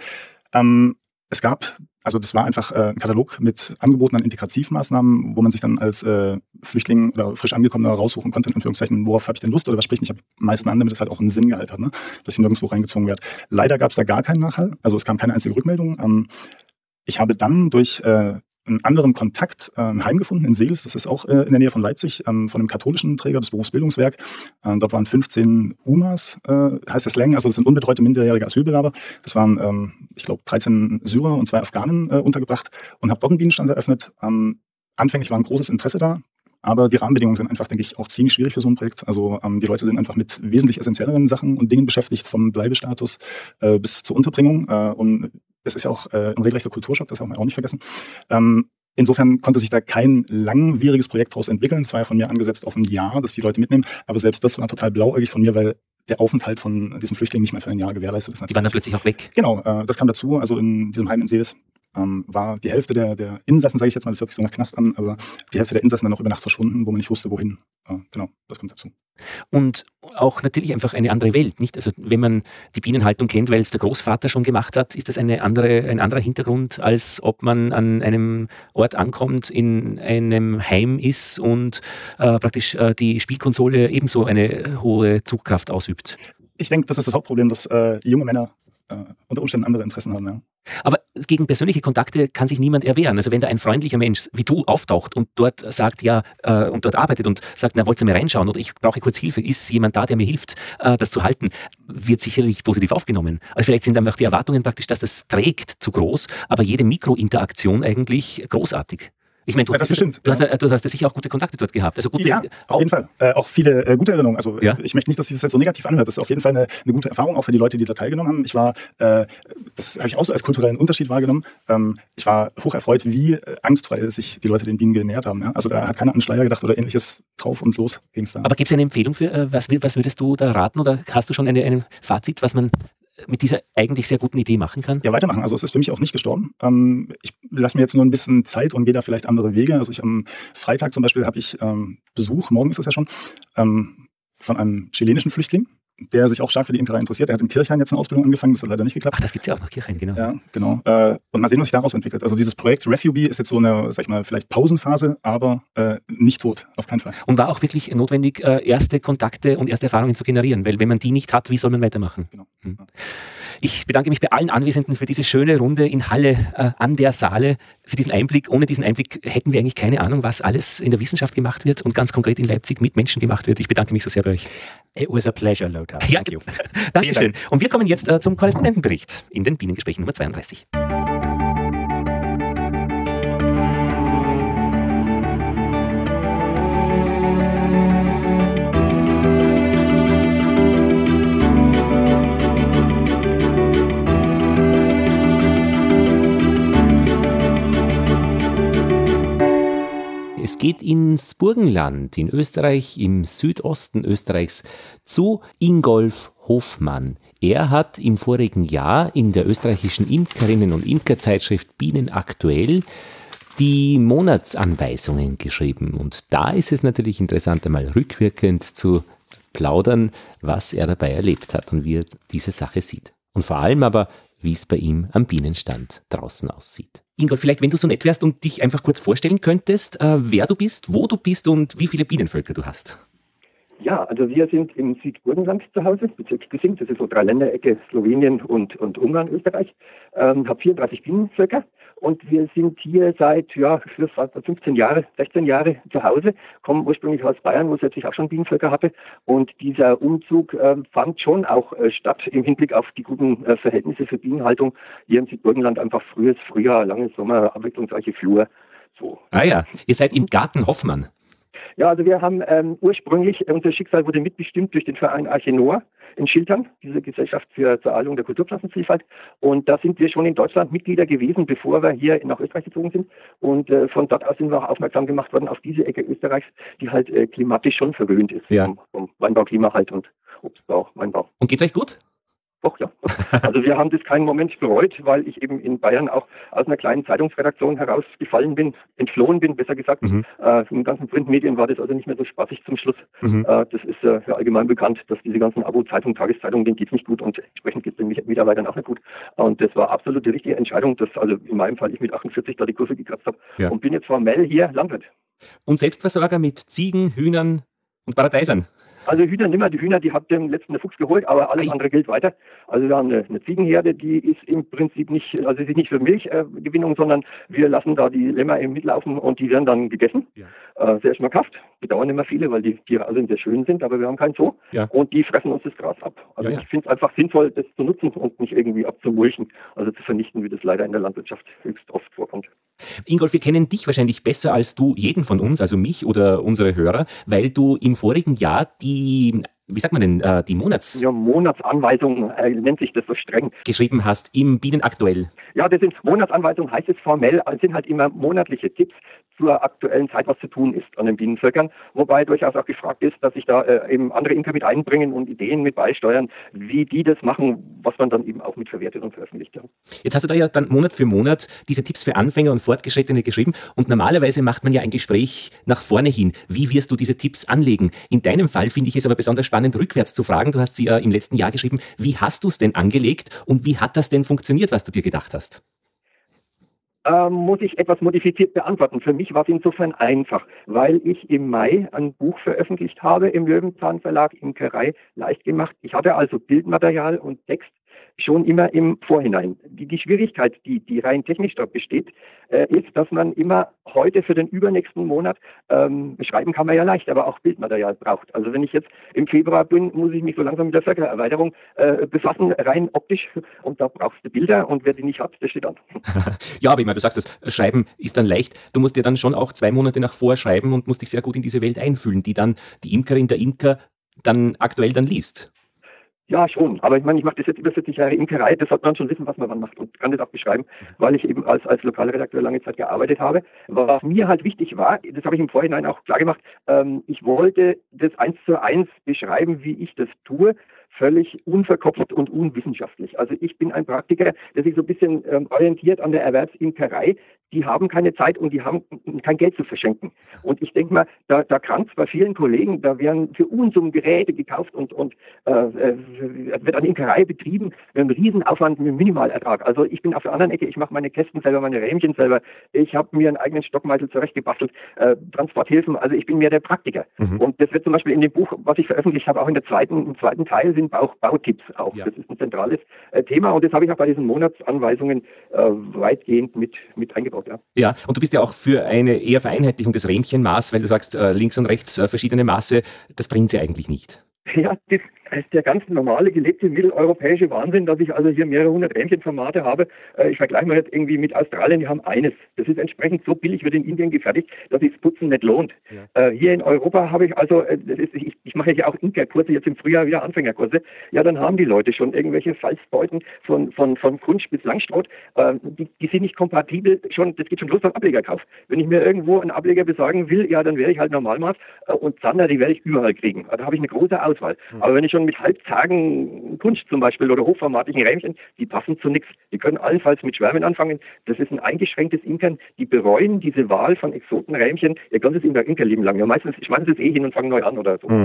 Das war einfach ein Katalog mit Angeboten an Integrativmaßnahmen, wo man sich dann als Flüchtling oder frisch Angekommener raussuchen konnte, in Anführungszeichen, worauf habe ich denn Lust oder was spricht mich am meisten an, damit es halt auch einen Sinngehalt hat, ne? Dass ich nirgendwo reingezwungen werde. Leider gab es da gar keinen Nachhall, also es kam keine einzige Rückmeldung. Ich habe dann durch einen anderen Kontakt ein Heim gefunden in Seels, das ist auch in der Nähe von Leipzig, von einem katholischen Träger, das Berufsbildungswerk. Dort waren 15 UMAs, heißt der Slang, also das sind unbetreute minderjährige Asylbewerber. Das waren, ich glaube, 13 Syrer und 2 Afghanen untergebracht und habe dort einen Bienenstand eröffnet. Anfänglich war ein großes Interesse da. Aber die Rahmenbedingungen sind einfach, denke ich, auch ziemlich schwierig für so ein Projekt. Also die Leute sind einfach mit wesentlich essentielleren Sachen und Dingen beschäftigt, vom Bleibestatus bis zur Unterbringung. Und es ist ja auch ein regelrechter Kulturschock, das darf man auch nicht vergessen. Insofern konnte sich da kein langwieriges Projekt daraus entwickeln. Es war ja von mir angesetzt auf ein Jahr, dass die Leute mitnehmen. Aber selbst das war total blauäugig von mir, weil der Aufenthalt von diesen Flüchtlingen nicht mehr für ein Jahr gewährleistet ist. Die waren dann plötzlich auch weg. Genau, das kam dazu. Also in diesem Heim in Seels war die Hälfte der Insassen, sage ich jetzt mal, das hört sich so nach Knast an, aber die Hälfte der Insassen dann noch über Nacht verschwunden, wo man nicht wusste, wohin. Genau, das kommt dazu. Und auch natürlich einfach eine andere Welt, nicht? Also wenn man die Bienenhaltung kennt, weil es der Großvater schon gemacht hat, ist das ein anderer Hintergrund, als ob man an einem Ort ankommt, in einem Heim ist und praktisch die Spielkonsole ebenso eine hohe Zugkraft ausübt. Ich denke, das ist das Hauptproblem, dass junge Männer unter Umständen andere Interessen haben, ja. Aber gegen persönliche Kontakte kann sich niemand erwehren. Also wenn da ein freundlicher Mensch wie du auftaucht und dort sagt, und dort arbeitet und sagt, na, wollt ihr mir reinschauen oder ich brauche kurz Hilfe, ist jemand da, der mir hilft, das zu halten, wird sicherlich positiv aufgenommen. Also vielleicht sind einfach die Erwartungen praktisch, dass das trägt, zu groß, aber jede Mikrointeraktion eigentlich großartig. Ich meine, du hast ja sicher auch gute Kontakte dort gehabt. Also gute, ja, auf jeden Fall. Auch viele gute Erinnerungen. Also ich möchte nicht, dass sich das jetzt so negativ anhört. Das ist auf jeden Fall eine gute Erfahrung, auch für die Leute, die da teilgenommen haben. Ich war, das habe ich auch so als kulturellen Unterschied wahrgenommen, ich war hocherfreut, wie angstfrei sich die Leute den Bienen genähert haben. Ja? Also da hat keiner an Schleier gedacht oder ähnliches, drauf und los ging es dann. Aber gibt es eine Empfehlung für, was würdest du da raten oder hast du schon ein Fazit, was man mit dieser eigentlich sehr guten Idee machen kann? Ja, weitermachen. Also es ist für mich auch nicht gestorben. Ich lasse mir jetzt nur ein bisschen Zeit und gehe da vielleicht andere Wege. Also am Freitag zum Beispiel habe ich Besuch, morgen ist das ja schon, von einem chilenischen Flüchtling, der sich auch stark für die Imkerei interessiert. Er hat in Kirchhain jetzt eine Ausbildung angefangen, das hat leider nicht geklappt. Ach, das gibt es ja auch noch, Kirchhain, genau. Ja, genau. Und mal sehen, was sich daraus entwickelt. Also dieses Projekt Refugee ist jetzt so eine, sag ich mal, vielleicht Pausenphase, aber nicht tot, auf keinen Fall. Und war auch wirklich notwendig, erste Kontakte und erste Erfahrungen zu generieren, weil wenn man die nicht hat, wie soll man weitermachen? Genau. Ich bedanke mich bei allen Anwesenden für diese schöne Runde in Halle an der Saale, für diesen Einblick. Ohne diesen Einblick hätten wir eigentlich keine Ahnung, was alles in der Wissenschaft gemacht wird und ganz konkret in Leipzig mit Menschen gemacht wird. Ich bedanke mich so sehr bei euch. It was a pleasure, Lothar. Ja, Thank you. Dankeschön. Und wir kommen jetzt zum Korrespondentenbericht in den Bienengesprächen Nummer 32. Es geht ins Burgenland in Österreich, im Südosten Österreichs, zu Ingolf Hofmann. Er hat im vorigen Jahr in der österreichischen Imkerinnen- und Imkerzeitschrift Bienen aktuell die Monatsanweisungen geschrieben. Und da ist es natürlich interessant, einmal rückwirkend zu plaudern, was er dabei erlebt hat und wie er diese Sache sieht. Und vor allem aber, wie es bei ihm am Bienenstand draußen aussieht. Ingolf, vielleicht, wenn du so nett wärst und dich einfach kurz vorstellen könntest, wer du bist, wo du bist und wie viele Bienenvölker du hast. Ja, also wir sind im Südburgenland zu Hause, Bezirk Güssing, das ist so Dreiländerecke, Slowenien und Ungarn, Österreich. Habe 34 Bienenvölker und wir sind hier seit für 15 Jahre, 16 Jahre zu Hause, kommen ursprünglich aus Bayern, wo es letztlich auch schon Bienenvölker hatte, und dieser Umzug fand schon auch statt im Hinblick auf die guten Verhältnisse für Bienenhaltung hier im Südburgenland, einfach frühes Frühjahr, langes Sommer, abwechslungsreiche Flur. So. Ah ja, ihr seid im Garten Hoffmann. Ja, also wir haben ursprünglich, unser Schicksal wurde mitbestimmt durch den Verein Arche Noah in Schiltern, diese Gesellschaft zur Erhaltung der Kulturpflanzenvielfalt. Und da sind wir schon in Deutschland Mitglieder gewesen, bevor wir hier nach Österreich gezogen sind. Und von dort aus sind wir auch aufmerksam gemacht worden auf diese Ecke Österreichs, die halt klimatisch schon verwöhnt ist. Ja. Vom Weinbau, Klima halt und Obstbau, Weinbau. Und geht's euch gut? Doch, ja. Also wir haben das keinen Moment bereut, weil ich eben in Bayern auch aus einer kleinen Zeitungsredaktion herausgefallen bin, entflohen bin, besser gesagt. In den ganzen Printmedien war das also nicht mehr so spaßig zum Schluss. Das ist für allgemein bekannt, dass diese ganzen Abo-Zeitungen, Tageszeitungen, denen geht's nicht gut und entsprechend geht's den Mitarbeitern auch nicht gut. Und das war absolut die richtige Entscheidung, dass also in meinem Fall ich mit 48 da die Kurve gekratzt habe und bin jetzt formell hier Landwirt. Und Selbstversorger mit Ziegen, Hühnern und Paradeisern? Also Hühner nimmer, die Hühner, die hat dem letzten der Fuchs geholt, aber alles andere gilt weiter. Also wir haben eine Ziegenherde, die ist im Prinzip nicht, also sie ist nicht für Milchgewinnung, sondern wir lassen da die Lämmer eben mitlaufen und die werden dann gegessen. Sehr schmackhaft, bedauern immer viele, weil die Tiere also sehr schön sind, aber wir haben keinen Zoo und die fressen uns das Gras ab. Also ich finde es einfach sinnvoll, das zu nutzen und nicht irgendwie abzumulchen, also zu vernichten, wie das leider in der Landwirtschaft höchst oft vorkommt. Ingolf, wir kennen dich wahrscheinlich besser als du jeden von uns, also mich oder unsere Hörer, weil du im vorigen Jahr die Monatsanweisung nennt sich das so streng. Geschrieben hast im Bienen aktuell. Ja, das sind Monatsanweisungen, heißt es formell, sind halt immer monatliche Tipps zur aktuellen Zeit, was zu tun ist an den Bienenvölkern, wobei durchaus auch gefragt ist, dass sich da eben andere Imker mit einbringen und Ideen mit beisteuern, wie die das machen, was man dann eben auch mit verwertet und veröffentlicht. Ja. Jetzt hast du da ja dann Monat für Monat diese Tipps für Anfänger und Fortgeschrittene geschrieben und normalerweise macht man ja ein Gespräch nach vorne hin. Wie wirst du diese Tipps anlegen? In deinem Fall finde ich es aber besonders spannend, rückwärts zu fragen. Du hast sie ja im letzten Jahr geschrieben. Wie hast du es denn angelegt und wie hat das denn funktioniert, was du dir gedacht hast? Muss ich etwas modifiziert beantworten. Für mich war es insofern einfach, weil ich im Mai ein Buch veröffentlicht habe im Löwenzahn Verlag, Imkerei leicht gemacht. Ich hatte also Bildmaterial und Text schon immer im Vorhinein. Die Schwierigkeit, die rein technisch dort besteht, ist, dass man immer heute für den übernächsten Monat, schreiben kann man ja leicht, aber auch Bildmaterial braucht. Also wenn ich jetzt im Februar bin, muss ich mich so langsam mit der Völkererweiterung befassen, rein optisch, und da brauchst du Bilder und wer die nicht hat, der steht an. Ja, aber ich meine, du sagst das, Schreiben ist dann leicht. Du musst dir dann schon auch 2 Monate nach vorschreiben und musst dich sehr gut in diese Welt einfühlen, die dann die Imkerin, der Imker dann aktuell dann liest. Ja, schon. Aber ich meine, ich mache das jetzt über 40 Jahre Imkerei. Das sollte man schon wissen, was man wann macht und kann das auch beschreiben, weil ich eben als Lokalredakteur lange Zeit gearbeitet habe. Was mir halt wichtig war, das habe ich im Vorhinein auch klar gemacht, ich wollte das 1:1 beschreiben, wie ich das tue, völlig unverkopft und unwissenschaftlich. Also ich bin ein Praktiker, der sich so ein bisschen orientiert an der Erwerbsimkerei. Die haben keine Zeit und die haben kein Geld zu verschenken. Und ich denke mal, da krankt's bei vielen Kollegen, da werden für Unsummen Geräte gekauft und wird eine Imkerei betrieben mit einem Riesenaufwand, mit einem Minimalertrag. Also ich bin auf der anderen Ecke, ich mache meine Kästen selber, meine Rähmchen selber. Ich habe mir einen eigenen Stockmeißel zurechtgebastelt, Transporthilfen. Also ich bin mehr der Praktiker. Und das wird zum Beispiel in dem Buch, was ich veröffentlicht habe, auch im zweiten Teil sind auch Bautipps auch. Ja. Das ist ein zentrales Thema und das habe ich auch bei diesen Monatsanweisungen weitgehend mit eingebaut. Ja, und du bist ja auch für eine eher Vereinheitlichung des Rähmchenmaß, weil du sagst, links und rechts verschiedene Maße, das bringt sie eigentlich nicht. Ja, das ist der ganz normale, gelebte mitteleuropäische Wahnsinn, dass ich also hier mehrere hundert Rähmchenformate habe. Ich vergleiche mal jetzt irgendwie mit Australien, die haben eines. Das ist entsprechend so billig, wird in Indien gefertigt, dass sich das Putzen nicht lohnt. Ja. Hier in Europa habe ich also, ich mache ja auch Imkerkurse, jetzt im Frühjahr wieder Anfängerkurse. Ja, dann haben die Leute schon irgendwelche Falzbeuten von Kunsch bis Langstrot. Die sind nicht kompatibel, das geht schon los beim Ablegerkauf. Wenn ich mir irgendwo einen Ableger besorgen will, ja, dann werde ich halt Normalmaß und Zander, die werde ich überall kriegen. Da habe ich eine große Auswahl. Aber wenn ich schon mit halbzagen Kunst zum Beispiel oder hochformatigen Rähmchen, die passen zu nichts. Die können allenfalls mit Schwärmen anfangen. Das ist ein eingeschränktes Imkern. Die bereuen diese Wahl von Exotenrähmchen ihr ganzes Imkerleben lang. Ja, meistens schmeißen sie es hin und fangen neu an oder so.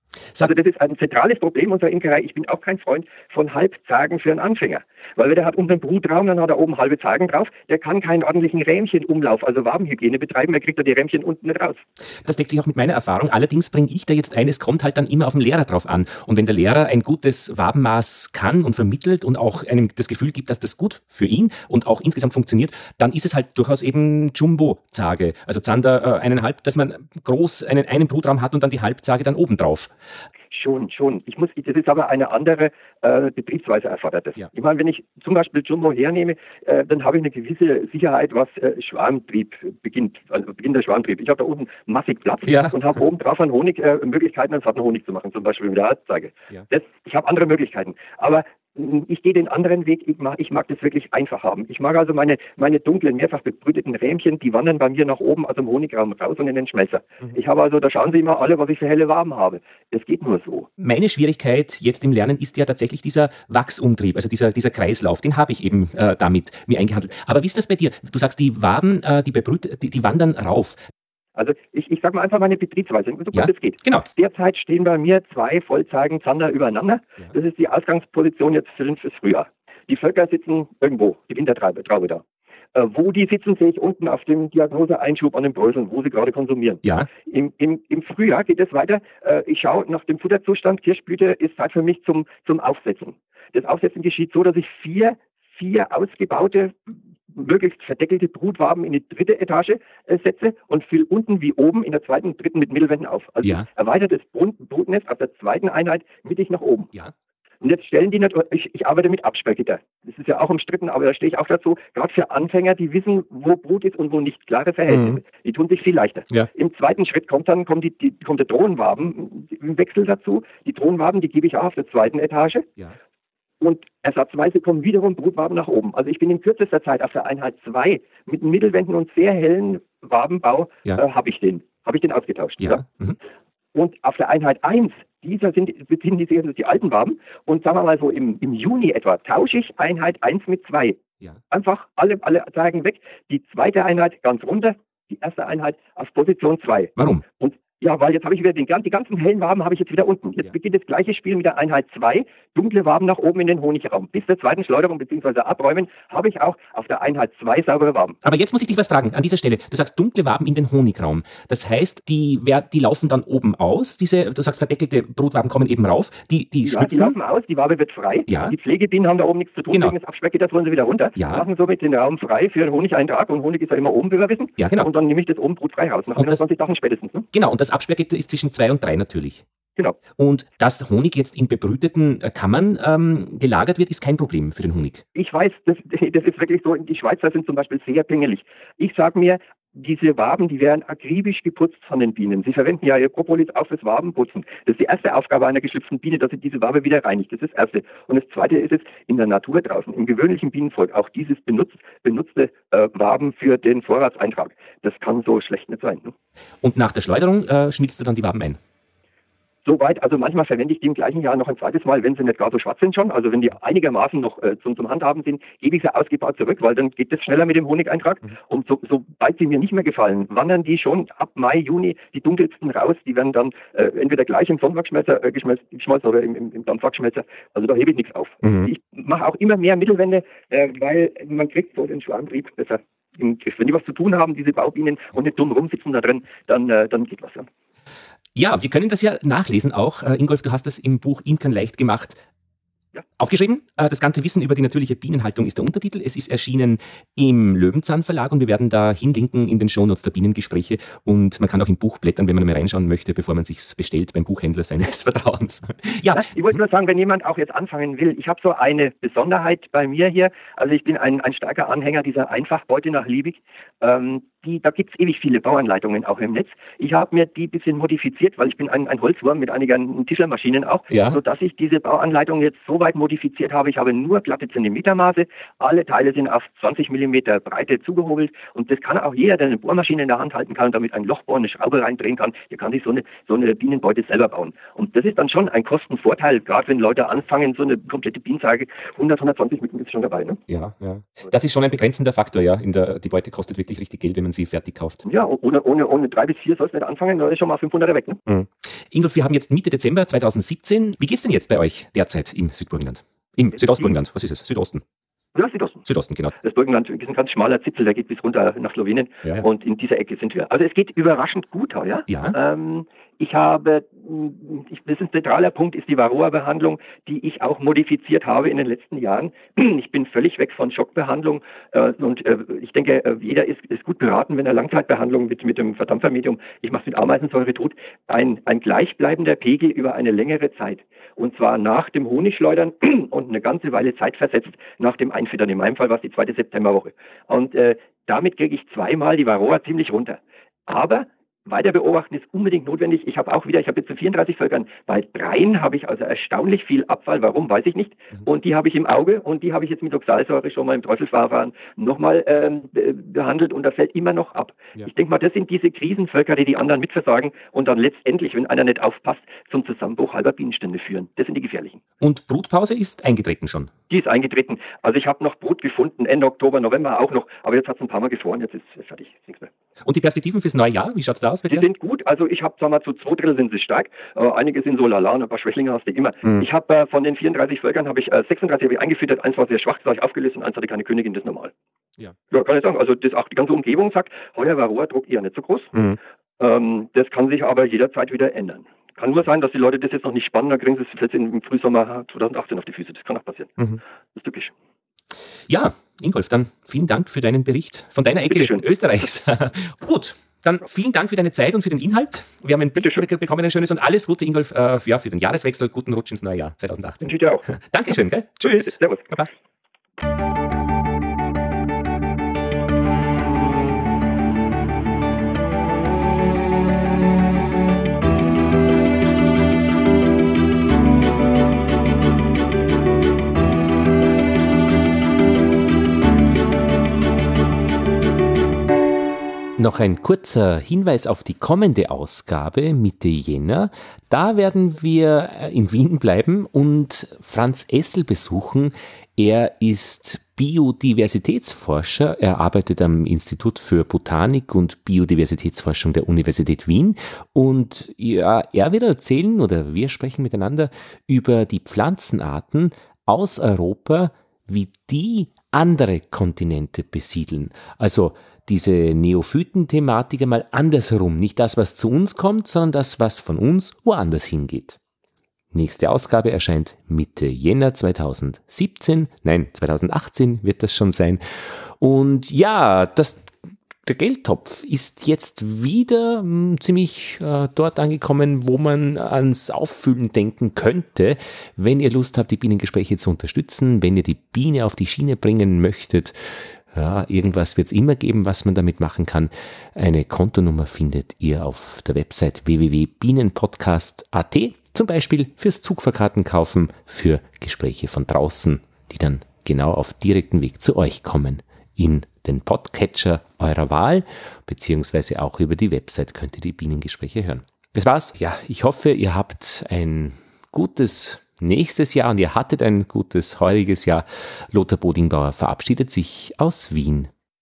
Also das ist ein zentrales Problem unserer Imkerei. Ich bin auch kein Freund von Halbzagen für einen Anfänger. Weil der hat unseren Brutraum, dann hat er oben halbe Zagen drauf. Der kann keinen ordentlichen Rähmchenumlauf, also Wabenhygiene betreiben. Er kriegt da die Rähmchen unten nicht raus. Das deckt sich auch mit meiner Erfahrung. Allerdings bringe ich da jetzt ein, es kommt halt dann immer auf den Lehrer drauf an. Und wenn der Lehrer ein gutes Wabenmaß kann und vermittelt und auch einem das Gefühl gibt, dass das gut für ihn und auch insgesamt funktioniert, dann ist es halt durchaus eben Jumbo-Zage. Also Zander 1,5, dass man groß einen Brutraum hat und dann die Halbzage dann oben drauf. Schon. Das ist aber eine andere Betriebsweise erfordert das. Ja. Ich meine, wenn ich zum Beispiel Jumbo hernehme, dann habe ich eine gewisse Sicherheit, was Schwarmtrieb beginnt, also Beginn der Schwarmtrieb. Ich habe da unten massig Platz und habe oben drauf an Honig Möglichkeiten, einen satten Honig zu machen, zum Beispiel mit der Halbzeige. Ja. Ich habe andere Möglichkeiten. Aber ich gehe den anderen Weg, ich mag das wirklich einfach haben. Ich mag also meine dunklen, mehrfach bebrüteten Rähmchen, die wandern bei mir nach oben aus dem Honigraum raus und in den Schmelzer. Ich habe also, da schauen Sie immer alle, was ich für helle Waben habe. Das geht nur so. Meine Schwierigkeit jetzt im Lernen ist ja tatsächlich dieser Wachsumtrieb, also dieser Kreislauf, den habe ich eben damit mir eingehandelt. Aber wie ist das bei dir? Du sagst, die Waben, die wandern rauf. Also ich sage mal einfach meine Betriebsweise, so gut es geht. Genau. Derzeit stehen bei mir 2 Vollzagen Zander übereinander. Ja. Das ist die Ausgangsposition jetzt fürs Frühjahr. Die Völker sitzen irgendwo, die Wintertraube da. Wo die sitzen, sehe ich unten auf dem Diagnose-Einschub an den Bröseln, wo sie gerade konsumieren. Ja. Im Frühjahr geht es weiter. Ich schaue nach dem Futterzustand. Kirschblüte ist Zeit für mich zum Aufsetzen. Das Aufsetzen geschieht so, dass ich vier ausgebaute, möglichst verdeckelte Brutwaben in die 3. Etage setze und fülle unten wie oben in der 2. und 3. mit Mittelwänden auf. Also erweitertes Brutnest auf der 2. Einheit mittig nach oben. Ja. Und jetzt stellen die natürlich, ich arbeite mit Absperrgitter. Das ist ja auch umstritten, aber da stehe ich auch dazu, gerade für Anfänger, die wissen, wo Brut ist und wo nicht, klare Verhältnisse. Die tun sich viel leichter. Ja. Im zweiten Schritt kommt der Drohnenwaben im Wechsel dazu. Die Drohnenwaben, die gebe ich auch auf der 2. Etage. Ja. Und ersatzweise kommen wiederum Brutwaben nach oben. Also ich bin in kürzester Zeit auf der Einheit 2 mit Mittelwänden und sehr hellen Wabenbau habe ich den ausgetauscht. Ja. Mhm. Und auf der Einheit 1, beziehen sich jetzt die alten Waben. Und sagen wir mal so im Juni etwa, tausche ich Einheit 1 mit 2. Ja. Einfach alle Zeigen weg. Die 2. Einheit ganz runter, die 1. Einheit auf Position 2. Warum? Und ja, weil jetzt habe ich wieder die ganzen hellen Waben habe ich jetzt wieder unten. Jetzt beginnt das gleiche Spiel mit der Einheit 2, dunkle Waben nach oben in den Honigraum. Bis zur 2. Schleuderung bzw. Abräumen habe ich auch auf der Einheit 2 saubere Waben. Aber jetzt muss ich dich was fragen, an dieser Stelle. Du sagst dunkle Waben in den Honigraum. Das heißt, die laufen dann oben aus, du sagst verdeckelte Brutwaben kommen eben rauf, die schlüpfen. Die laufen aus, die Wabe wird frei. Ja. Die Pflegebienen haben da oben nichts zu tun, wegen des Absperrgitters rollen sie wieder runter. Ja. Machen somit den Raum frei für den Honigeintrag und Honig ist ja immer oben, wie wir wissen. Ja, genau. Und dann nehme ich das oben brutfrei raus, nach 120 Tagen spätestens. Ne? Genau, und das Absperrgitter ist zwischen 2 und 3 natürlich. Genau. Und dass Honig jetzt in bebrüteten Kammern gelagert wird, ist kein Problem für den Honig. Ich weiß, das ist wirklich so, die Schweizer sind zum Beispiel sehr pingelig. Ich sage mir, diese Waben, die werden akribisch geputzt von den Bienen. Sie verwenden ja ihr Propolis auch fürs Wabenputzen. Das ist die erste Aufgabe einer geschlüpften Biene, dass sie diese Wabe wieder reinigt. Das ist das Erste. Und das Zweite ist es in der Natur draußen, im gewöhnlichen Bienenvolk, auch dieses benutzte Waben für den Vorratseintrag. Das kann so schlecht nicht sein. Ne? Und nach der Schleuderung schmilzt du dann die Waben ein? Soweit, also manchmal verwende ich die im gleichen Jahr noch ein zweites Mal, wenn sie nicht gar so schwarz sind schon. Also wenn die einigermaßen noch zum Handhaben sind, gebe ich sie ausgebaut zurück, weil dann geht es schneller mit dem Honigeintrag. Und sobald sie mir nicht mehr gefallen, wandern die schon ab Mai, Juni die dunkelsten raus. Die werden dann entweder gleich im Sonnenwachsschmelzer geschmolzen oder im Dampfwachsschmelzer. Also da hebe ich nichts auf. Ich mache auch immer mehr Mittelwände, weil man kriegt so den Schwarmtrieb besser im Griff. Wenn die was zu tun haben, diese Baubienen, und nicht dumm rumsitzen da drin, dann geht was an. Ja, wir können das ja nachlesen auch. Ingolf, du hast das im Buch Imkern leicht gemacht aufgeschrieben. Das ganze Wissen über die natürliche Bienenhaltung ist der Untertitel. Es ist erschienen im Löwenzahn Verlag und wir werden da hinlinken in den Shownotes der Bienengespräche und man kann auch im Buch blättern, wenn man mal reinschauen möchte, bevor man sich's bestellt beim Buchhändler seines Vertrauens. Ja. Ich wollte nur sagen, wenn jemand auch jetzt anfangen will, ich habe so eine Besonderheit bei mir hier. Also ich bin ein starker Anhänger dieser Einfachbeute nach Liebig. Da gibt es ewig viele Bauanleitungen auch im Netz. Ich habe mir die ein bisschen modifiziert, weil ich bin ein Holzwurm mit einigen Tischlermaschinen auch, sodass ich diese Bauanleitung jetzt so weit modifiziert habe. Ich habe nur glatte Zentimetermaße. Alle Teile sind auf 20 Millimeter Breite zugehobelt und das kann auch jeder, der eine Bohrmaschine in der Hand halten kann und damit ein Loch bohren, eine Schraube reindrehen kann, der kann sich so eine Bienenbeute selber bauen. Und das ist dann schon ein Kostenvorteil, gerade wenn Leute anfangen, so eine komplette Bienenzage, 120 Mücken ist schon dabei. Ne? Ja. Das ist schon ein begrenzender Faktor, ja. Die Beute kostet wirklich richtig Geld, wenn man sie fertig kauft. Ja, ohne 3 bis 4 soll es nicht anfangen, da ist schon mal 500er weg. Ne? Ingolf, wir haben jetzt Mitte Dezember 2017. Wie geht's denn jetzt bei euch derzeit im Südburgenland? Im Südostburgenland, was ist es? Südosten? Ja, Südosten. Südosten, genau. Das Burgenland ist ein ganz schmaler Zipfel, der geht bis runter nach Slowenien. Ja. Und in dieser Ecke sind wir. Also es geht überraschend gut heuer. Ja. Das ist ein zentraler Punkt, ist die Varroa-Behandlung, die ich auch modifiziert habe in den letzten Jahren. Ich bin völlig weg von Schockbehandlung und ich denke, jeder ist gut beraten, wenn er Langzeitbehandlung mit dem Verdampfermedium, ich mache es mit Ameisensäure tut, ein gleichbleibender Pegel über eine längere Zeit. Und zwar nach dem Honigschleudern und eine ganze Weile Zeit versetzt nach dem Einfüttern. In meinem Fall war es die 2. Septemberwoche. Und damit kriege ich 2-mal die Varroa ziemlich runter. Aber weiter beobachten ist unbedingt notwendig. Ich habe jetzt zu 34 Völkern, bei 3 habe ich also erstaunlich viel Abfall. Warum, weiß ich nicht. Und die habe ich im Auge und die habe ich jetzt mit Oxalsäure schon mal im Teufelsverfahren nochmal behandelt und das fällt immer noch ab. Ja. Ich denke mal, das sind diese Krisenvölker, die anderen mitversagen und dann letztendlich, wenn einer nicht aufpasst, zum Zusammenbruch halber Bienenstände führen. Das sind die gefährlichen. Und Brutpause ist eingetreten schon? Die ist eingetreten. Also ich habe noch Brut gefunden, Ende Oktober, November auch noch, aber jetzt hat es ein paar Mal gefroren, jetzt ist es fertig, ist nichts mehr. Und die Perspektiven fürs neue Jahr, wie schaut es da aus bei dir? Die sind gut, also ich habe, sagen wir mal, zu 2 Drittel sind sie stark, einige sind so lala, ein paar Schwächlinge hast du immer. Ich habe von den 34 Völkern, habe ich 36 habe ich eingefüttert, 1 war sehr schwach, das habe ich aufgelöst und 1 hatte keine Königin, das ist normal. Ja, kann ich sagen, also das auch die ganze Umgebung sagt, heuer war Rohrdruck eher nicht so groß. Das kann sich aber jederzeit wieder ändern. Kann nur sein, dass die Leute das jetzt noch nicht spannen, dann kriegen sie es jetzt im Frühsommer 2018 auf die Füße, das kann auch passieren. Das ist tückisch. Ja, Ingolf, dann vielen Dank für deinen Bericht von deiner Ecke Österreichs. Gut, dann vielen Dank für deine Zeit und für den Inhalt. Wir haben ein Bild bekommen, ein schönes und alles Gute, Ingolf, für den Jahreswechsel. Guten Rutsch ins neue Jahr 2018. Wünsche ich dir auch. Dankeschön, gell? Tschüss. Servus. Baba. Noch ein kurzer Hinweis auf die kommende Ausgabe Mitte Jänner. Da werden wir in Wien bleiben und Franz Essl besuchen. Er ist Biodiversitätsforscher. Er arbeitet am Institut für Botanik und Biodiversitätsforschung der Universität Wien. Und ja, er wird erzählen, oder wir sprechen miteinander über die Pflanzenarten aus Europa, wie die andere Kontinente besiedeln. Also diese Neophyten-Thematik einmal andersherum. Nicht das, was zu uns kommt, sondern das, was von uns woanders hingeht. Nächste Ausgabe erscheint Mitte Jänner 2017. Nein, 2018 wird das schon sein. Und ja, der Geldtopf ist jetzt wieder ziemlich dort angekommen, wo man ans Auffüllen denken könnte. Wenn ihr Lust habt, die Bienengespräche zu unterstützen, wenn ihr die Biene auf die Schiene bringen möchtet, ja, irgendwas wird es immer geben, was man damit machen kann. Eine Kontonummer findet ihr auf der Website www.bienenpodcast.at, zum Beispiel fürs Zugfahrkarten kaufen, für Gespräche von draußen, die dann genau auf direkten Weg zu euch kommen. In den Podcatcher eurer Wahl, beziehungsweise auch über die Website könnt ihr die Bienengespräche hören. Das war's. Ja, ich hoffe, ihr habt ein gutes nächstes Jahr und ihr hattet ein gutes heuriges Jahr. Lothar Bodingbauer verabschiedet sich aus Wien.